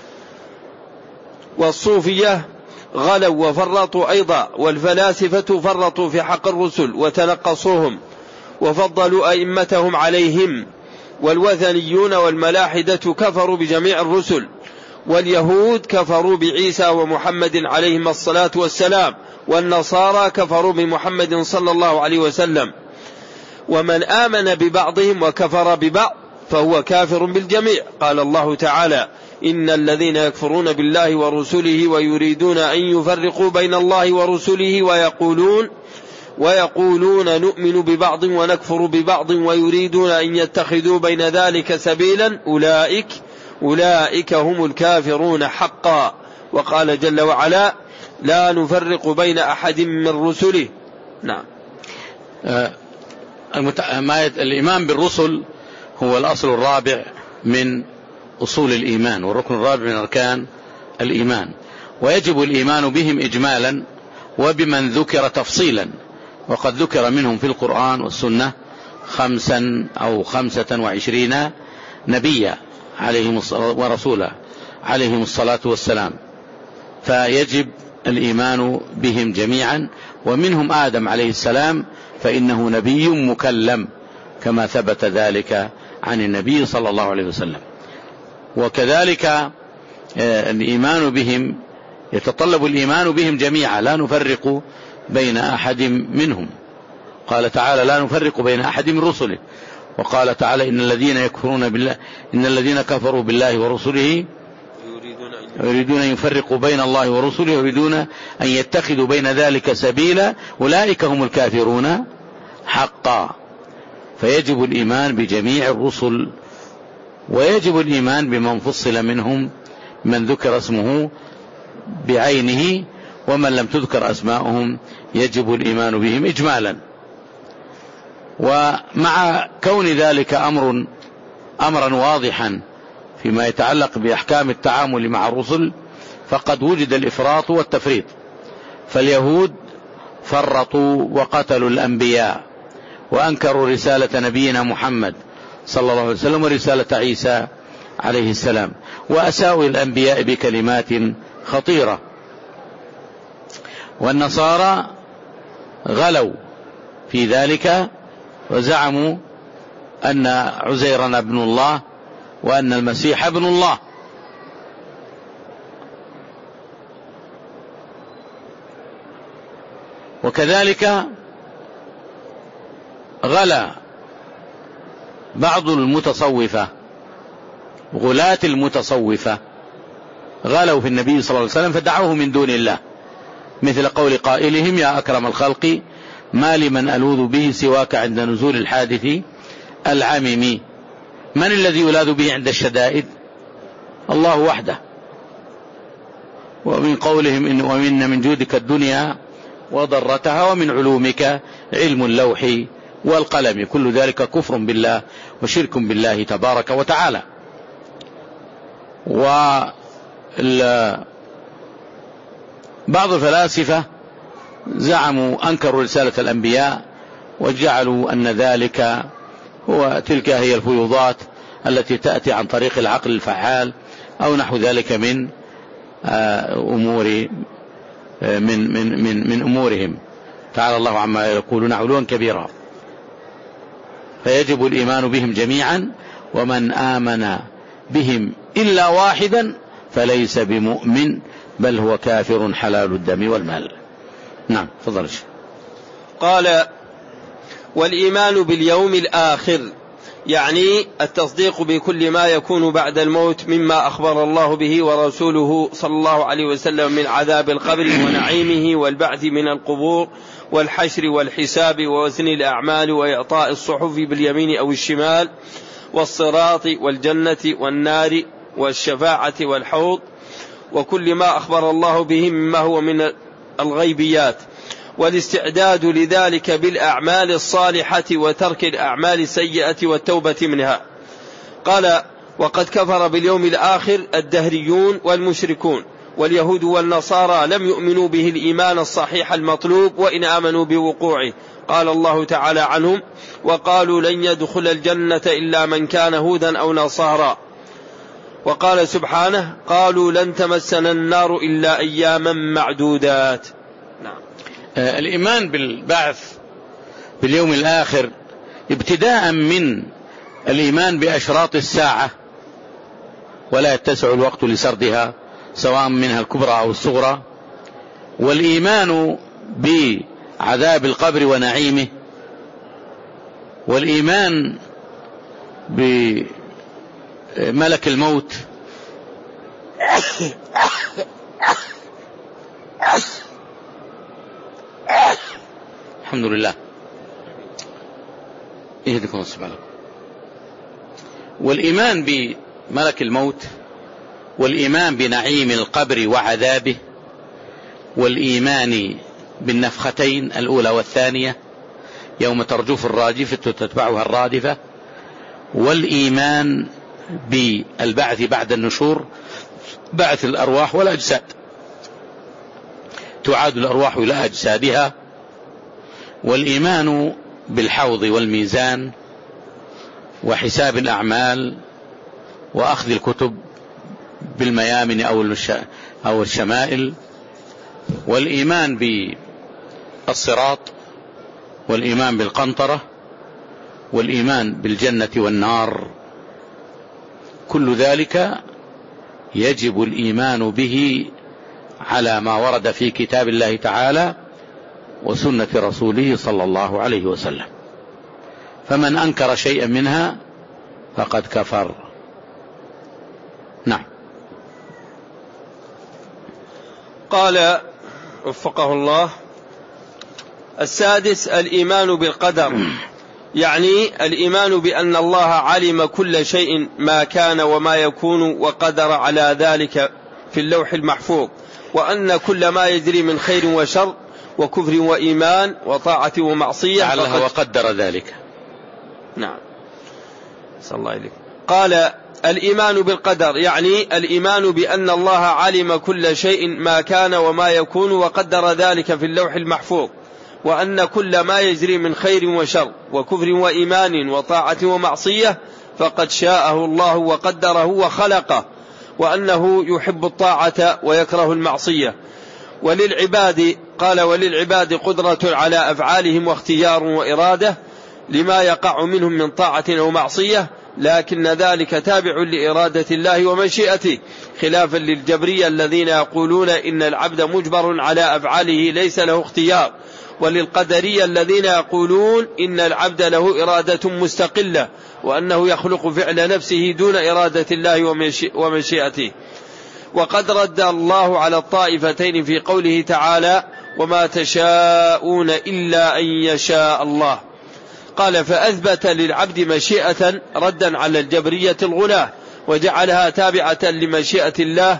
والصوفية غلوا وفرطوا أيضا، والفلاسفة فرطوا في حق الرسل وتنقصوهم وفضلوا أئمتهم عليهم. والوثنيون والملاحدة كفروا بجميع الرسل، واليهود كفروا بعيسى ومحمد عليهم الصلاة والسلام، والنصارى كفروا بمحمد صلى الله عليه وسلم. ومن آمن ببعضهم وكفر ببعض فهو كافر بالجميع. قال الله تعالى: إن الذين يكفرون بالله ورسله ويريدون أن يفرقوا بين الله ورسله ويقولون نؤمن ببعض ونكفر ببعض ويريدون أن يتخذوا بين ذلك سبيلا أولئك هم الكافرون حقا. وقال جل وعلا: لا نفرق بين أحد من رسله. نعم. الإيمان بالرسل هو الأصل الرابع من أصول الإيمان، والركن الرابع من أركان الإيمان، ويجب الإيمان بهم إجمالا وبمن ذكر تفصيلا، وقد ذكر منهم في القرآن والسنة 25 نبيا ورسولا عليهم الصلاة والسلام، فيجب الإيمان بهم جميعا. ومنهم آدم عليه السلام فإنه نبي مكلم كما ثبت ذلك عن النبي صلى الله عليه وسلم. وكذلك الإيمان بهم يتطلب الإيمان بهم جميعا، لا نفرق بين أحد منهم. قال تعالى: لا نفرق بين أحد من رسله. وقال تعالى: إن الذين كفروا بالله ورسله يريدون أن يفرقوا بين الله ورسله ويريدون أن يتخذوا بين ذلك سبيلا أولئك هم الكافرون حقا. فيجب الإيمان بجميع الرسل، ويجب الإيمان بمن فصل منهم من ذكر اسمه بعينه، ومن لم تذكر أسماؤهم يجب الإيمان بهم إجمالا. ومع كون ذلك أمرا واضحا فيما يتعلق بأحكام التعامل مع الرسل، فقد وجد الإفراط والتفريط، فاليهود فرطوا وقتلوا الأنبياء وأنكروا رسالة نبينا محمد صلى الله عليه وسلم ورسالة عيسى عليه السلام، وأساءوا الأنبياء بكلمات خطيرة. والنصارى غلوا في ذلك وزعموا أن عزيرا ابن الله وأن المسيح ابن الله. وكذلك غلا بعض المتصوفة، غلاة المتصوفة غلوا في النبي صلى الله عليه وسلم فدعوه من دون الله، مثل قول قائلهم: يا أكرم الخلق ما لمن ألوذ به سواك عند نزول الحادث العمم. من الذي يلاذ به عند الشدائد؟ الله وحده. ومن قولهم: ومن من جودك الدنيا وضرتها ومن علومك علم اللوح والقلم. كل ذلك كفر بالله وشرك بالله تبارك وتعالى. بعض الفلاسفة زعموا أنكروا رسالة الأنبياء وجعلوا أن ذلك تلك هي الفيوضات التي تأتي عن طريق العقل الفعال أو نحو ذلك من أمورهم، تعالى الله عما يقولون علوا كبيرا. فيجب الإيمان بهم جميعا، ومن آمن بهم إلا واحدا فليس بمؤمن بل هو كافر حلال الدم والمال. نعم، تفضل. قال: والإيمان باليوم الآخر يعني التصديق بكل ما يكون بعد الموت مما أخبر الله به ورسوله صلى الله عليه وسلم من عذاب القبر ونعيمه والبعث من القبور والحشر والحساب ووزن الأعمال وإعطاء الصحف باليمين أو الشمال والصراط والجنة والنار والشفاعة والحوض وكل ما أخبر الله به مما هو من الغيبيات، والاستعداد لذلك بالأعمال الصالحة وترك الأعمال السيئة والتوبة منها. قال: وقد كفر باليوم الآخر الدهريون والمشركون، واليهود والنصارى لم يؤمنوا به الإيمان الصحيح المطلوب وإن آمنوا بوقوعه. قال الله تعالى عنهم: وقالوا لن يدخل الجنة إلا من كان هودا أو نصارى. وقال سبحانه: قالوا لن تمسنا النار إلا أياما معدودات. نعم. الإيمان بالبعث باليوم الآخر ابتداء من الإيمان بأشراط الساعة، ولا يتسع الوقت لسردها سواء منها الكبرى أو الصغرى، والإيمان بعذاب القبر ونعيمه، والإيمان ملك الموت الحمد لله يهديكم الصبح لكم. والإيمان بملك الموت، والإيمان بنعيم القبر وعذابه، والإيمان بالنفختين الأولى والثانية يوم ترجف الراجفة تتبعها الرادفة، والإيمان بالبعث بعد النشور، بعث الأرواح والأجساد، تعاد الأرواح إلى أجسادها، والإيمان بالحوض والميزان وحساب الأعمال وأخذ الكتب بالميامن أو الشمائل، والإيمان بالصراط، والإيمان بالقنطرة، والإيمان بالجنة والنار. كل ذلك يجب الإيمان به على ما ورد في كتاب الله تعالى وسنة رسوله صلى الله عليه وسلم. فمن أنكر شيئا منها فقد كفر. نعم. قال وفقه الله: السادس الإيمان بالقدر، يعني الإيمان بأن الله علم كل شيء ما كان وما يكون وقدر على ذلك في اللوح المحفوظ، وأن كل ما يجري من خير وشر وكفر وإيمان وطاعة ومعصية علها وقدر ذلك. نعم صلى الله عليه. قال: الإيمان بالقدر يعني الإيمان بأن الله علم كل شيء ما كان وما يكون وقدر ذلك في اللوح المحفوظ، وأن كل ما يجري من خير وشر وكفر وإيمان وطاعة ومعصية فقد شاءه الله وقدره وخلقه، وأنه يحب الطاعة ويكره المعصية. وللعباد قال: وللعباد قدرة على أفعالهم واختيار وإرادة لما يقع منهم من طاعة أو معصية، لكن ذلك تابع لإرادة الله ومشيئته، خلافا للجبرية الذين يقولون إن العبد مجبر على أفعاله ليس له اختيار، وللقدرية الذين يقولون إن العبد له إرادة مستقلة وأنه يخلق فعل نفسه دون إرادة الله ومشيئته. وقد رد الله على الطائفتين في قوله تعالى: وما تشاءون إلا أن يشاء الله. قال: فأثبت للعبد مشيئة ردا على الجبرية الغلاة وجعلها تابعة لمشيئة الله.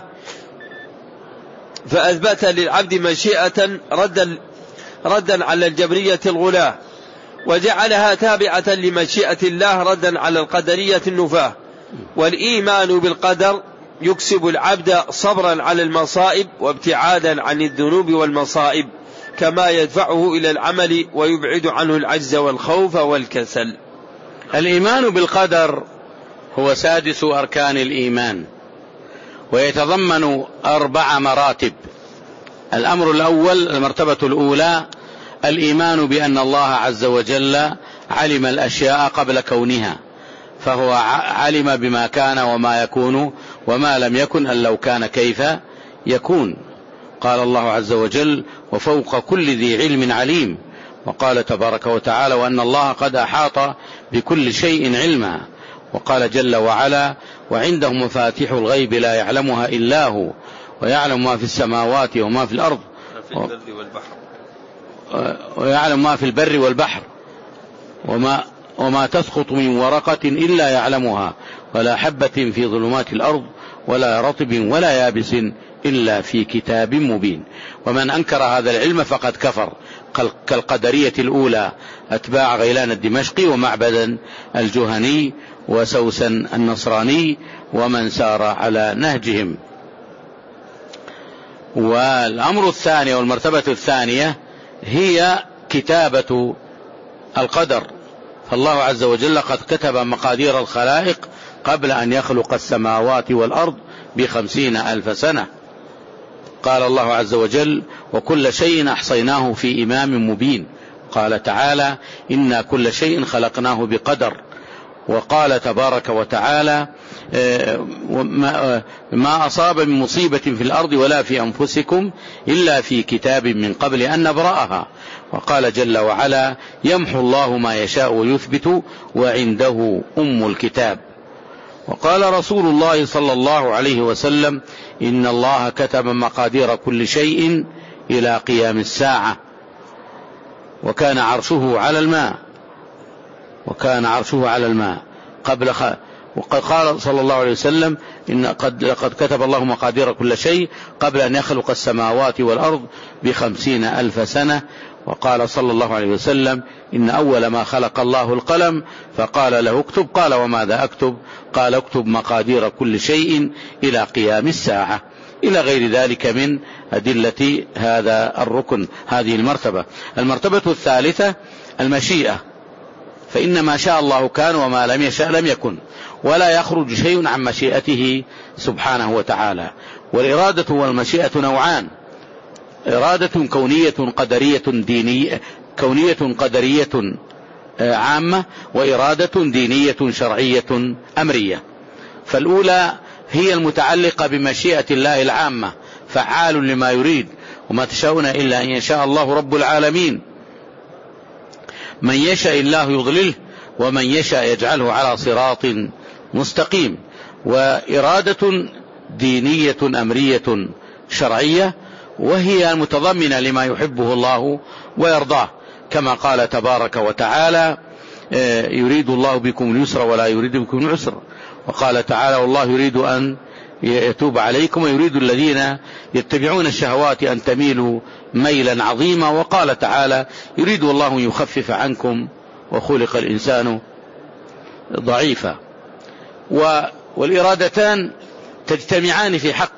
فأثبت للعبد مشيئة ردا على الجبرية الغلاة وجعلها تابعة لمشيئة الله ردا على القدرية النفاة. والإيمان بالقدر يكسب العبد صبرا على المصائب وابتعادا عن الذنوب والمصائب، كما يدفعه إلى العمل ويبعد عنه العجز والخوف والكسل. الإيمان بالقدر هو سادس أركان الإيمان، ويتضمن 4 مراتب. الأمر الأول، المرتبة الأولى، الإيمان بأن الله عز وجل علم الأشياء قبل كونها، فهو علم بما كان وما يكون وما لم يكن أن لو كان كيف يكون. قال الله عز وجل: وفوق كل ذي علم عليم. وقال تبارك وتعالى: وأن الله قد أحاط بكل شيء علما. وقال جل وعلا: وعنده مفاتيح الغيب لا يعلمها إلا هو ويعلم ما في السماوات وما في الأرض ويعلم ما في البر والبحر وما تسقط من ورقة إلا يعلمها ولا حبة في ظلمات الأرض ولا رطب ولا يابس إلا في كتاب مبين. ومن أنكر هذا العلم فقد كفر، كالقدرية الأولى أتباع غيلان الدمشقي ومعبدا الجهني وسوسن النصراني ومن سار على نهجهم. والأمر الثاني والمرتبة الثانية هي كتابة القدر، فالله عز وجل قد كتب مقادير الخلائق قبل أن يخلق السماوات والأرض ب50,000 سنة. قال الله عز وجل: وكل شيء أحصيناه في إمام مبين. قال تعالى: إنا كل شيء خلقناه بقدر. وقال تبارك وتعالى: ما أصاب من مصيبة في الأرض ولا في أنفسكم إلا في كتاب من قبل أن نبرأها. وقال جل وعلا: يمحو الله ما يشاء ويثبت وعنده أم الكتاب. وقال رسول الله صلى الله عليه وسلم: إن الله كتب مقادير كل شيء إلى قيام الساعة، وكان عرشه على الماء وقد قال صلى الله عليه وسلم: لقد كتب الله مقادير كل شيء قبل أن يخلق السماوات والأرض ب50,000 سنة. وقال صلى الله عليه وسلم: إن أول ما خلق الله القلم فقال له اكتب. قال: وماذا أكتب؟ قال: اكتب مقادير كل شيء إلى قيام الساعة، إلى غير ذلك من أدلة هذا الركن، هذه المرتبة الثالثة المشيئة، فإن ما شاء الله كان وما لم يشاء لم يكن، ولا يخرج شيء عن مشيئته سبحانه وتعالى. والإرادة والمشيئة نوعان: إرادة كونية قدرية عامة، وإرادة دينية شرعية أمرية. فالأولى هي المتعلقة بمشيئة الله العامة، فعال لما يريد، وما تشاءون إلا أن يشاء الله رب العالمين. من يشاء الله يضلله، ومن يشاء يجعله على صراط مستقيم. وإرادة دينية أمرية شرعية، وهي المتضمنة لما يحبه الله ويرضاه، كما قال تبارك وتعالى: يريد الله بكم اليسر ولا يريد بكم العسر. وقال تعالى: والله يريد أن يتوب عليكم ويريد الذين يتبعون الشهوات أن تميلوا ميلا عظيما. وقال تعالى: يريد الله أن يخفف عنكم وخلق الإنسان ضعيفا. والإرادتان تجتمعان في حق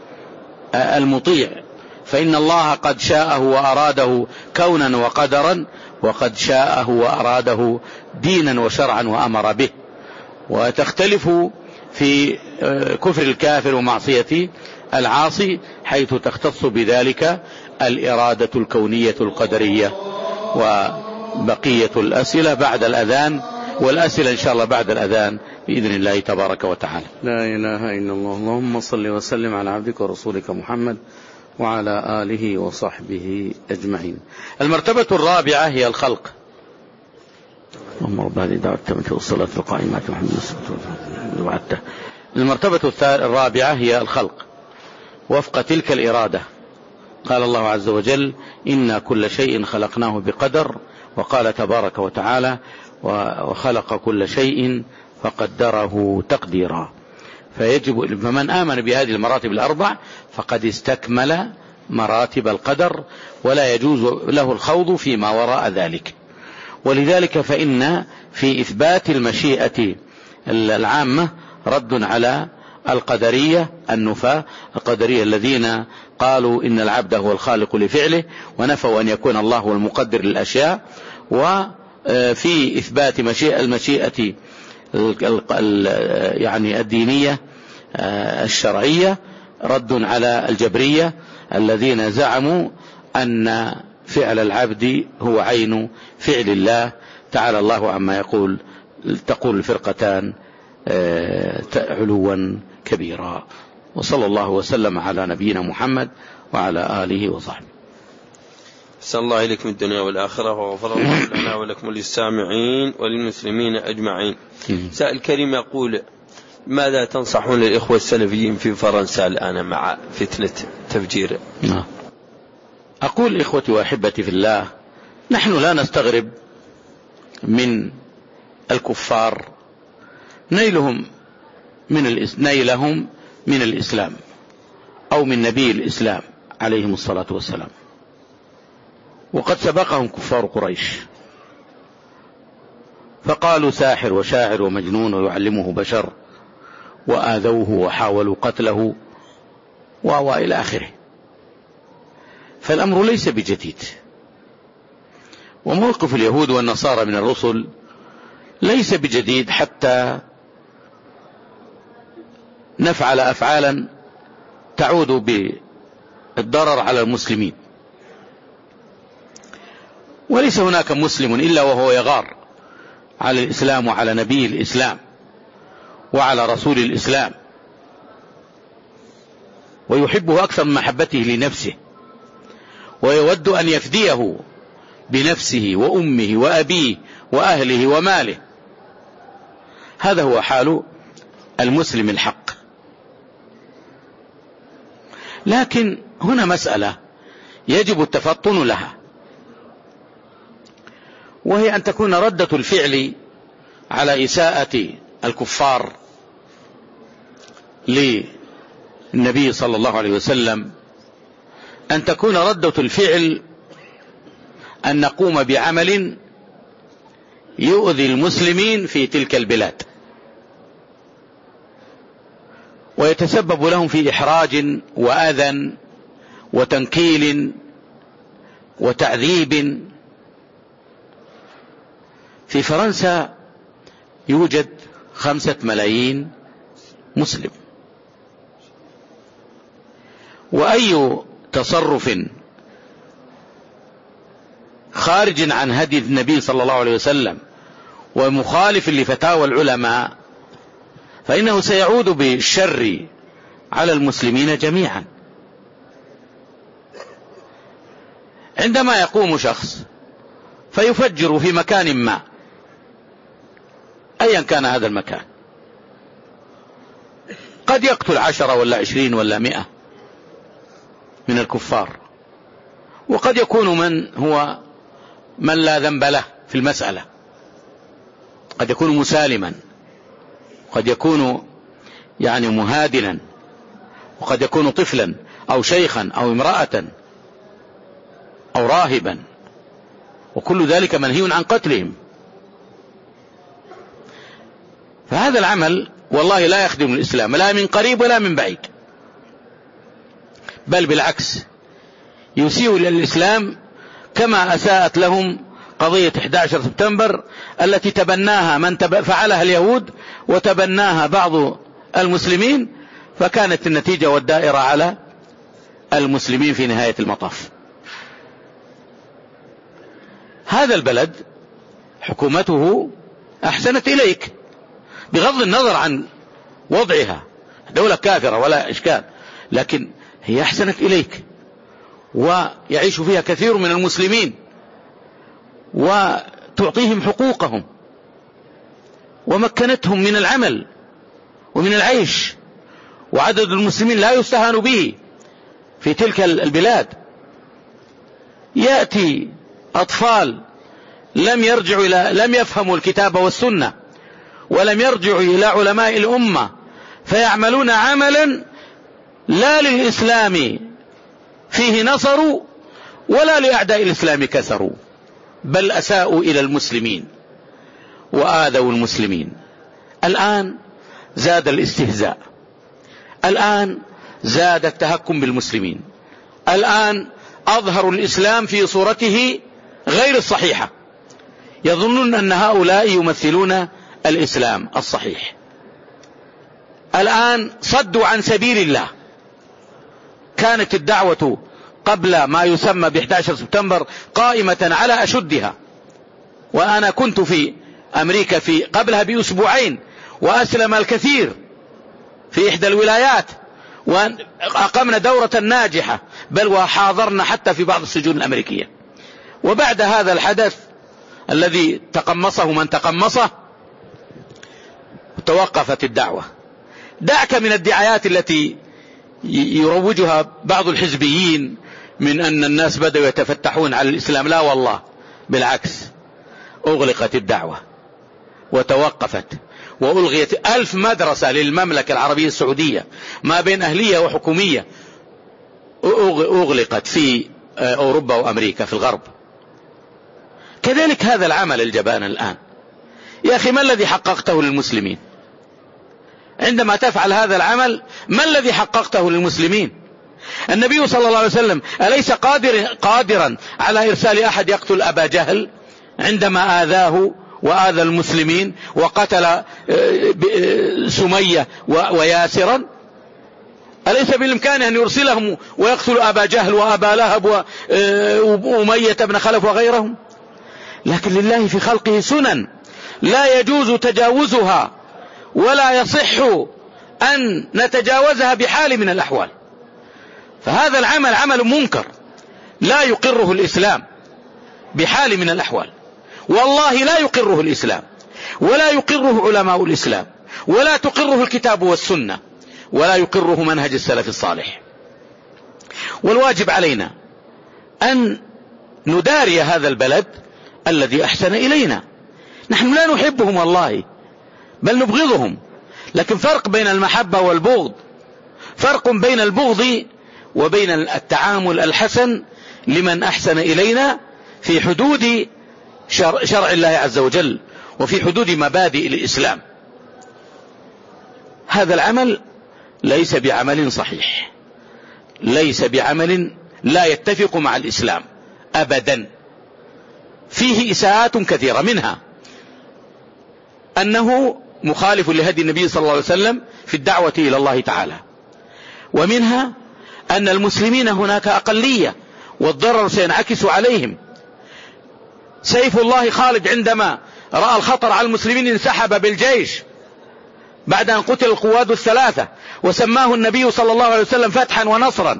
المطيع، فإن الله قد شاءه وأراده كونا وقدرا، وقد شاءه وأراده دينا وشرعا وأمر به. وتختلف في كفر الكافر ومعصية العاصي، حيث تختص بذلك الإرادة الكونية القدرية. وبقية الأسئلة بعد الأذان، والأسئلة إن شاء الله بعد الأذان بإذن الله تبارك وتعالى. لا إله إلا الله. اللهم صل وسلم على عبدك ورسولك محمد وعلى آله وصحبه أجمعين. المرتبة الرابعة هي الخلق. اللهم رب هذه الدعوة التامة والصلاة القائمة محمد وعدته. المرتبة الرابعة هي الخلق وفق تلك الإرادة. قال الله عز وجل: إنا كل شيء خلقناه بقدر. وقال تبارك وتعالى: وخلق كل شيء فقدره تقديرا. فمن آمن بهذه المراتب الأربع فقد استكمل مراتب القدر، ولا يجوز له الخوض فيما وراء ذلك. ولذلك فإن في إثبات المشيئة العامة رد على القدرية النفاة، القدرية الذين قالوا إن العبد هو الخالق لفعله، ونفوا أن يكون الله هو المقدر للأشياء. وفي إثبات المشيئة يعني الدينية الشرعية رد على الجبرية الذين زعموا أن فعل العبد هو عين فعل الله. تعالى الله عما تقول الفرقتان علوا كبيرا. وصلى الله وسلم على نبينا محمد وعلى آله وصحبه. أحسن الله إليكم الدنيا والآخرة، وغفر الله لنا ولكم وللسامعين وللمسلمين أجمعين. سائل كريم يقول: ماذا تنصحون الإخوة السلفيين في فرنسا الآن مع فتنة تفجير؟ أقول إخوتي وأحبتي في الله، نحن لا نستغرب من الكفار نيلهم من الإسلام أو من نبي الإسلام عليهم الصلاة والسلام. وقد سبقهم كفار قريش فقالوا ساحر وشاعر ومجنون ويعلمه بشر، وآذوه وحاولوا قتله وإلى آخره. فالأمر ليس بجديد. وموقف اليهود والنصارى من الرسل ليس بجديد حتى نفعل أفعالا تعود بالضرر على المسلمين. وليس هناك مسلم إلا وهو يغار على الإسلام وعلى نبي الإسلام وعلى رسول الإسلام، ويحبه أكثر من محبته لنفسه، ويود أن يفديه بنفسه وأمه وأبيه وأهله وماله. هذا هو حال المسلم الحق. لكن هنا مسألة يجب التفطن لها، وهي أن تكون ردة الفعل على إساءة الكفار للنبي صلى الله عليه وسلم أن تكون ردة الفعل أن نقوم بعمل يؤذي المسلمين في تلك البلاد ويتسبب لهم في إحراج وأذى وتنكيل وتعذيب. في فرنسا يوجد 5 ملايين مسلم، وأي تصرف خارج عن هدي النبي صلى الله عليه وسلم ومخالف لفتاوى العلماء فإنه سيعود بالشر على المسلمين جميعا. عندما يقوم شخص فيفجر في مكان ما أيا كان هذا المكان، قد يقتل 10 ولا 20 ولا 100 من الكفار، وقد يكون من لا ذنب له في المسألة، قد يكون مسالما، قد يكون يعني مهادنا، وقد يكون طفلا أو شيخا أو امرأة أو راهبا، وكل ذلك منهي عن قتلهم. فهذا العمل والله لا يخدم الإسلام لا من قريب ولا من بعيد، بل بالعكس يسيء للإسلام كما أساءت لهم قضية 11 سبتمبر التي تبناها من فعلها اليهود وتبناها بعض المسلمين، فكانت النتيجة والدائرة على المسلمين في نهاية المطاف. هذا البلد حكومته أحسنت إليك بغض النظر عن وضعها، دولة كافرة ولا إشكال، لكن هي أحسنت إليك ويعيش فيها كثير من المسلمين وتعطيهم حقوقهم ومكنتهم من العمل ومن العيش، وعدد المسلمين لا يستهان به في تلك البلاد. يأتي أطفال لم يفهموا الكتاب والسنة ولم يرجعوا إلى علماء الأمة فيعملون عملا لا للإسلام فيه نصروا ولا لأعداء الإسلام كسروا، بل أساءوا إلى المسلمين وآذوا المسلمين. الآن زاد الاستهزاء، الآن زاد التهكم بالمسلمين، الآن أظهروا الإسلام في صورته غير الصحيحة، يظنون أن هؤلاء يمثلون الإسلام الصحيح. الآن صدوا عن سبيل الله. كانت الدعوة قبل ما يسمى ب11 سبتمبر قائمة على أشدها، وأنا كنت في أمريكا قبلها بأسبوعين وأسلم الكثير في إحدى الولايات، وأقمنا دورة ناجحة، بل وحاضرنا حتى في بعض السجون الأمريكية. وبعد هذا الحدث الذي تقمصه من تقمصه توقفت الدعوة. دعك من الدعايات التي يروجها بعض الحزبيين من أن الناس بدأوا يتفتحون على الإسلام، لا والله، بالعكس، أغلقت الدعوة وتوقفت، وألغيت 1000 مدرسة للمملكة العربية السعودية ما بين أهلية وحكومية، أغلقت في أوروبا وأمريكا في الغرب. كذلك هذا العمل الجبان الآن. يا أخي، ما الذي حققته للمسلمين عندما تفعل هذا العمل؟ ما الذي حققته للمسلمين؟ النبي صلى الله عليه وسلم أليس قادرا على إرسال أحد يقتل أبا جهل عندما آذاه وآذى المسلمين وقتل سمية وياسرا؟ أليس بالإمكان أن يرسلهم ويقتل أبا جهل وأبا لهب وأمية بن خلف وغيرهم؟ لكن لله في خلقه سنن لا يجوز تجاوزها ولا يصح أن نتجاوزها بحال من الأحوال. فهذا العمل عمل منكر لا يقره الإسلام بحال من الأحوال، والله لا يقره الإسلام ولا يقره علماء الإسلام ولا تقره الكتاب والسنة ولا يقره منهج السلف الصالح. والواجب علينا أن نداري هذا البلد الذي أحسن إلينا. نحن لا نحبهم والله، بل نبغضهم، لكن فرق بين المحبة والبغض، فرق بين البغض وبين التعامل الحسن لمن أحسن إلينا في حدود شرع الله عز وجل وفي حدود مبادئ الإسلام. هذا العمل ليس بعمل صحيح، ليس بعمل لا يتفق مع الإسلام أبدا، فيه إساءات كثيرة، منها أنه مخالف لهدي النبي صلى الله عليه وسلم في الدعوة إلى الله تعالى، ومنها أن المسلمين هناك أقلية والضرر سينعكس عليهم. سيف الله خالد عندما رأى الخطر على المسلمين انسحب بالجيش بعد أن قتل القواد الثلاثة، وسماه النبي صلى الله عليه وسلم فتحا ونصرا،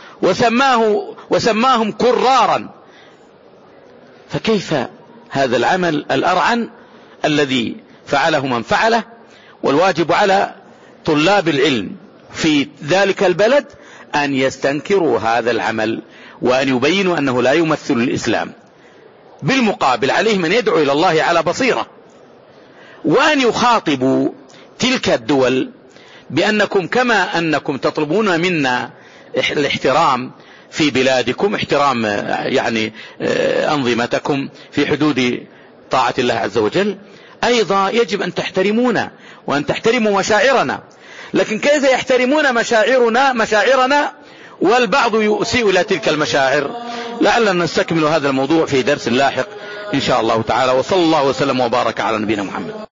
وسماهم كرارا. فكيف هذا العمل الأرعن الذي فعله من فعله؟ والواجب على طلاب العلم في ذلك البلد أن يستنكروا هذا العمل وأن يبينوا أنه لا يمثل الإسلام. بالمقابل عليهم أن يدعو إلى الله على بصيرة، وأن يخاطبوا تلك الدول بأنكم كما أنكم تطلبون منا الاحترام في بلادكم، احترام يعني أنظمتكم في حدود طاعة الله عز وجل، أيضا يجب أن تحترمونا وأن تحترموا مشاعرنا. لكن كيف يحترمون مشاعرنا والبعض يؤسئ إلى تلك المشاعر؟ لعلنا نستكمل هذا الموضوع في درس لاحق إن شاء الله تعالى، وصلى الله وسلم وبارك على نبينا محمد.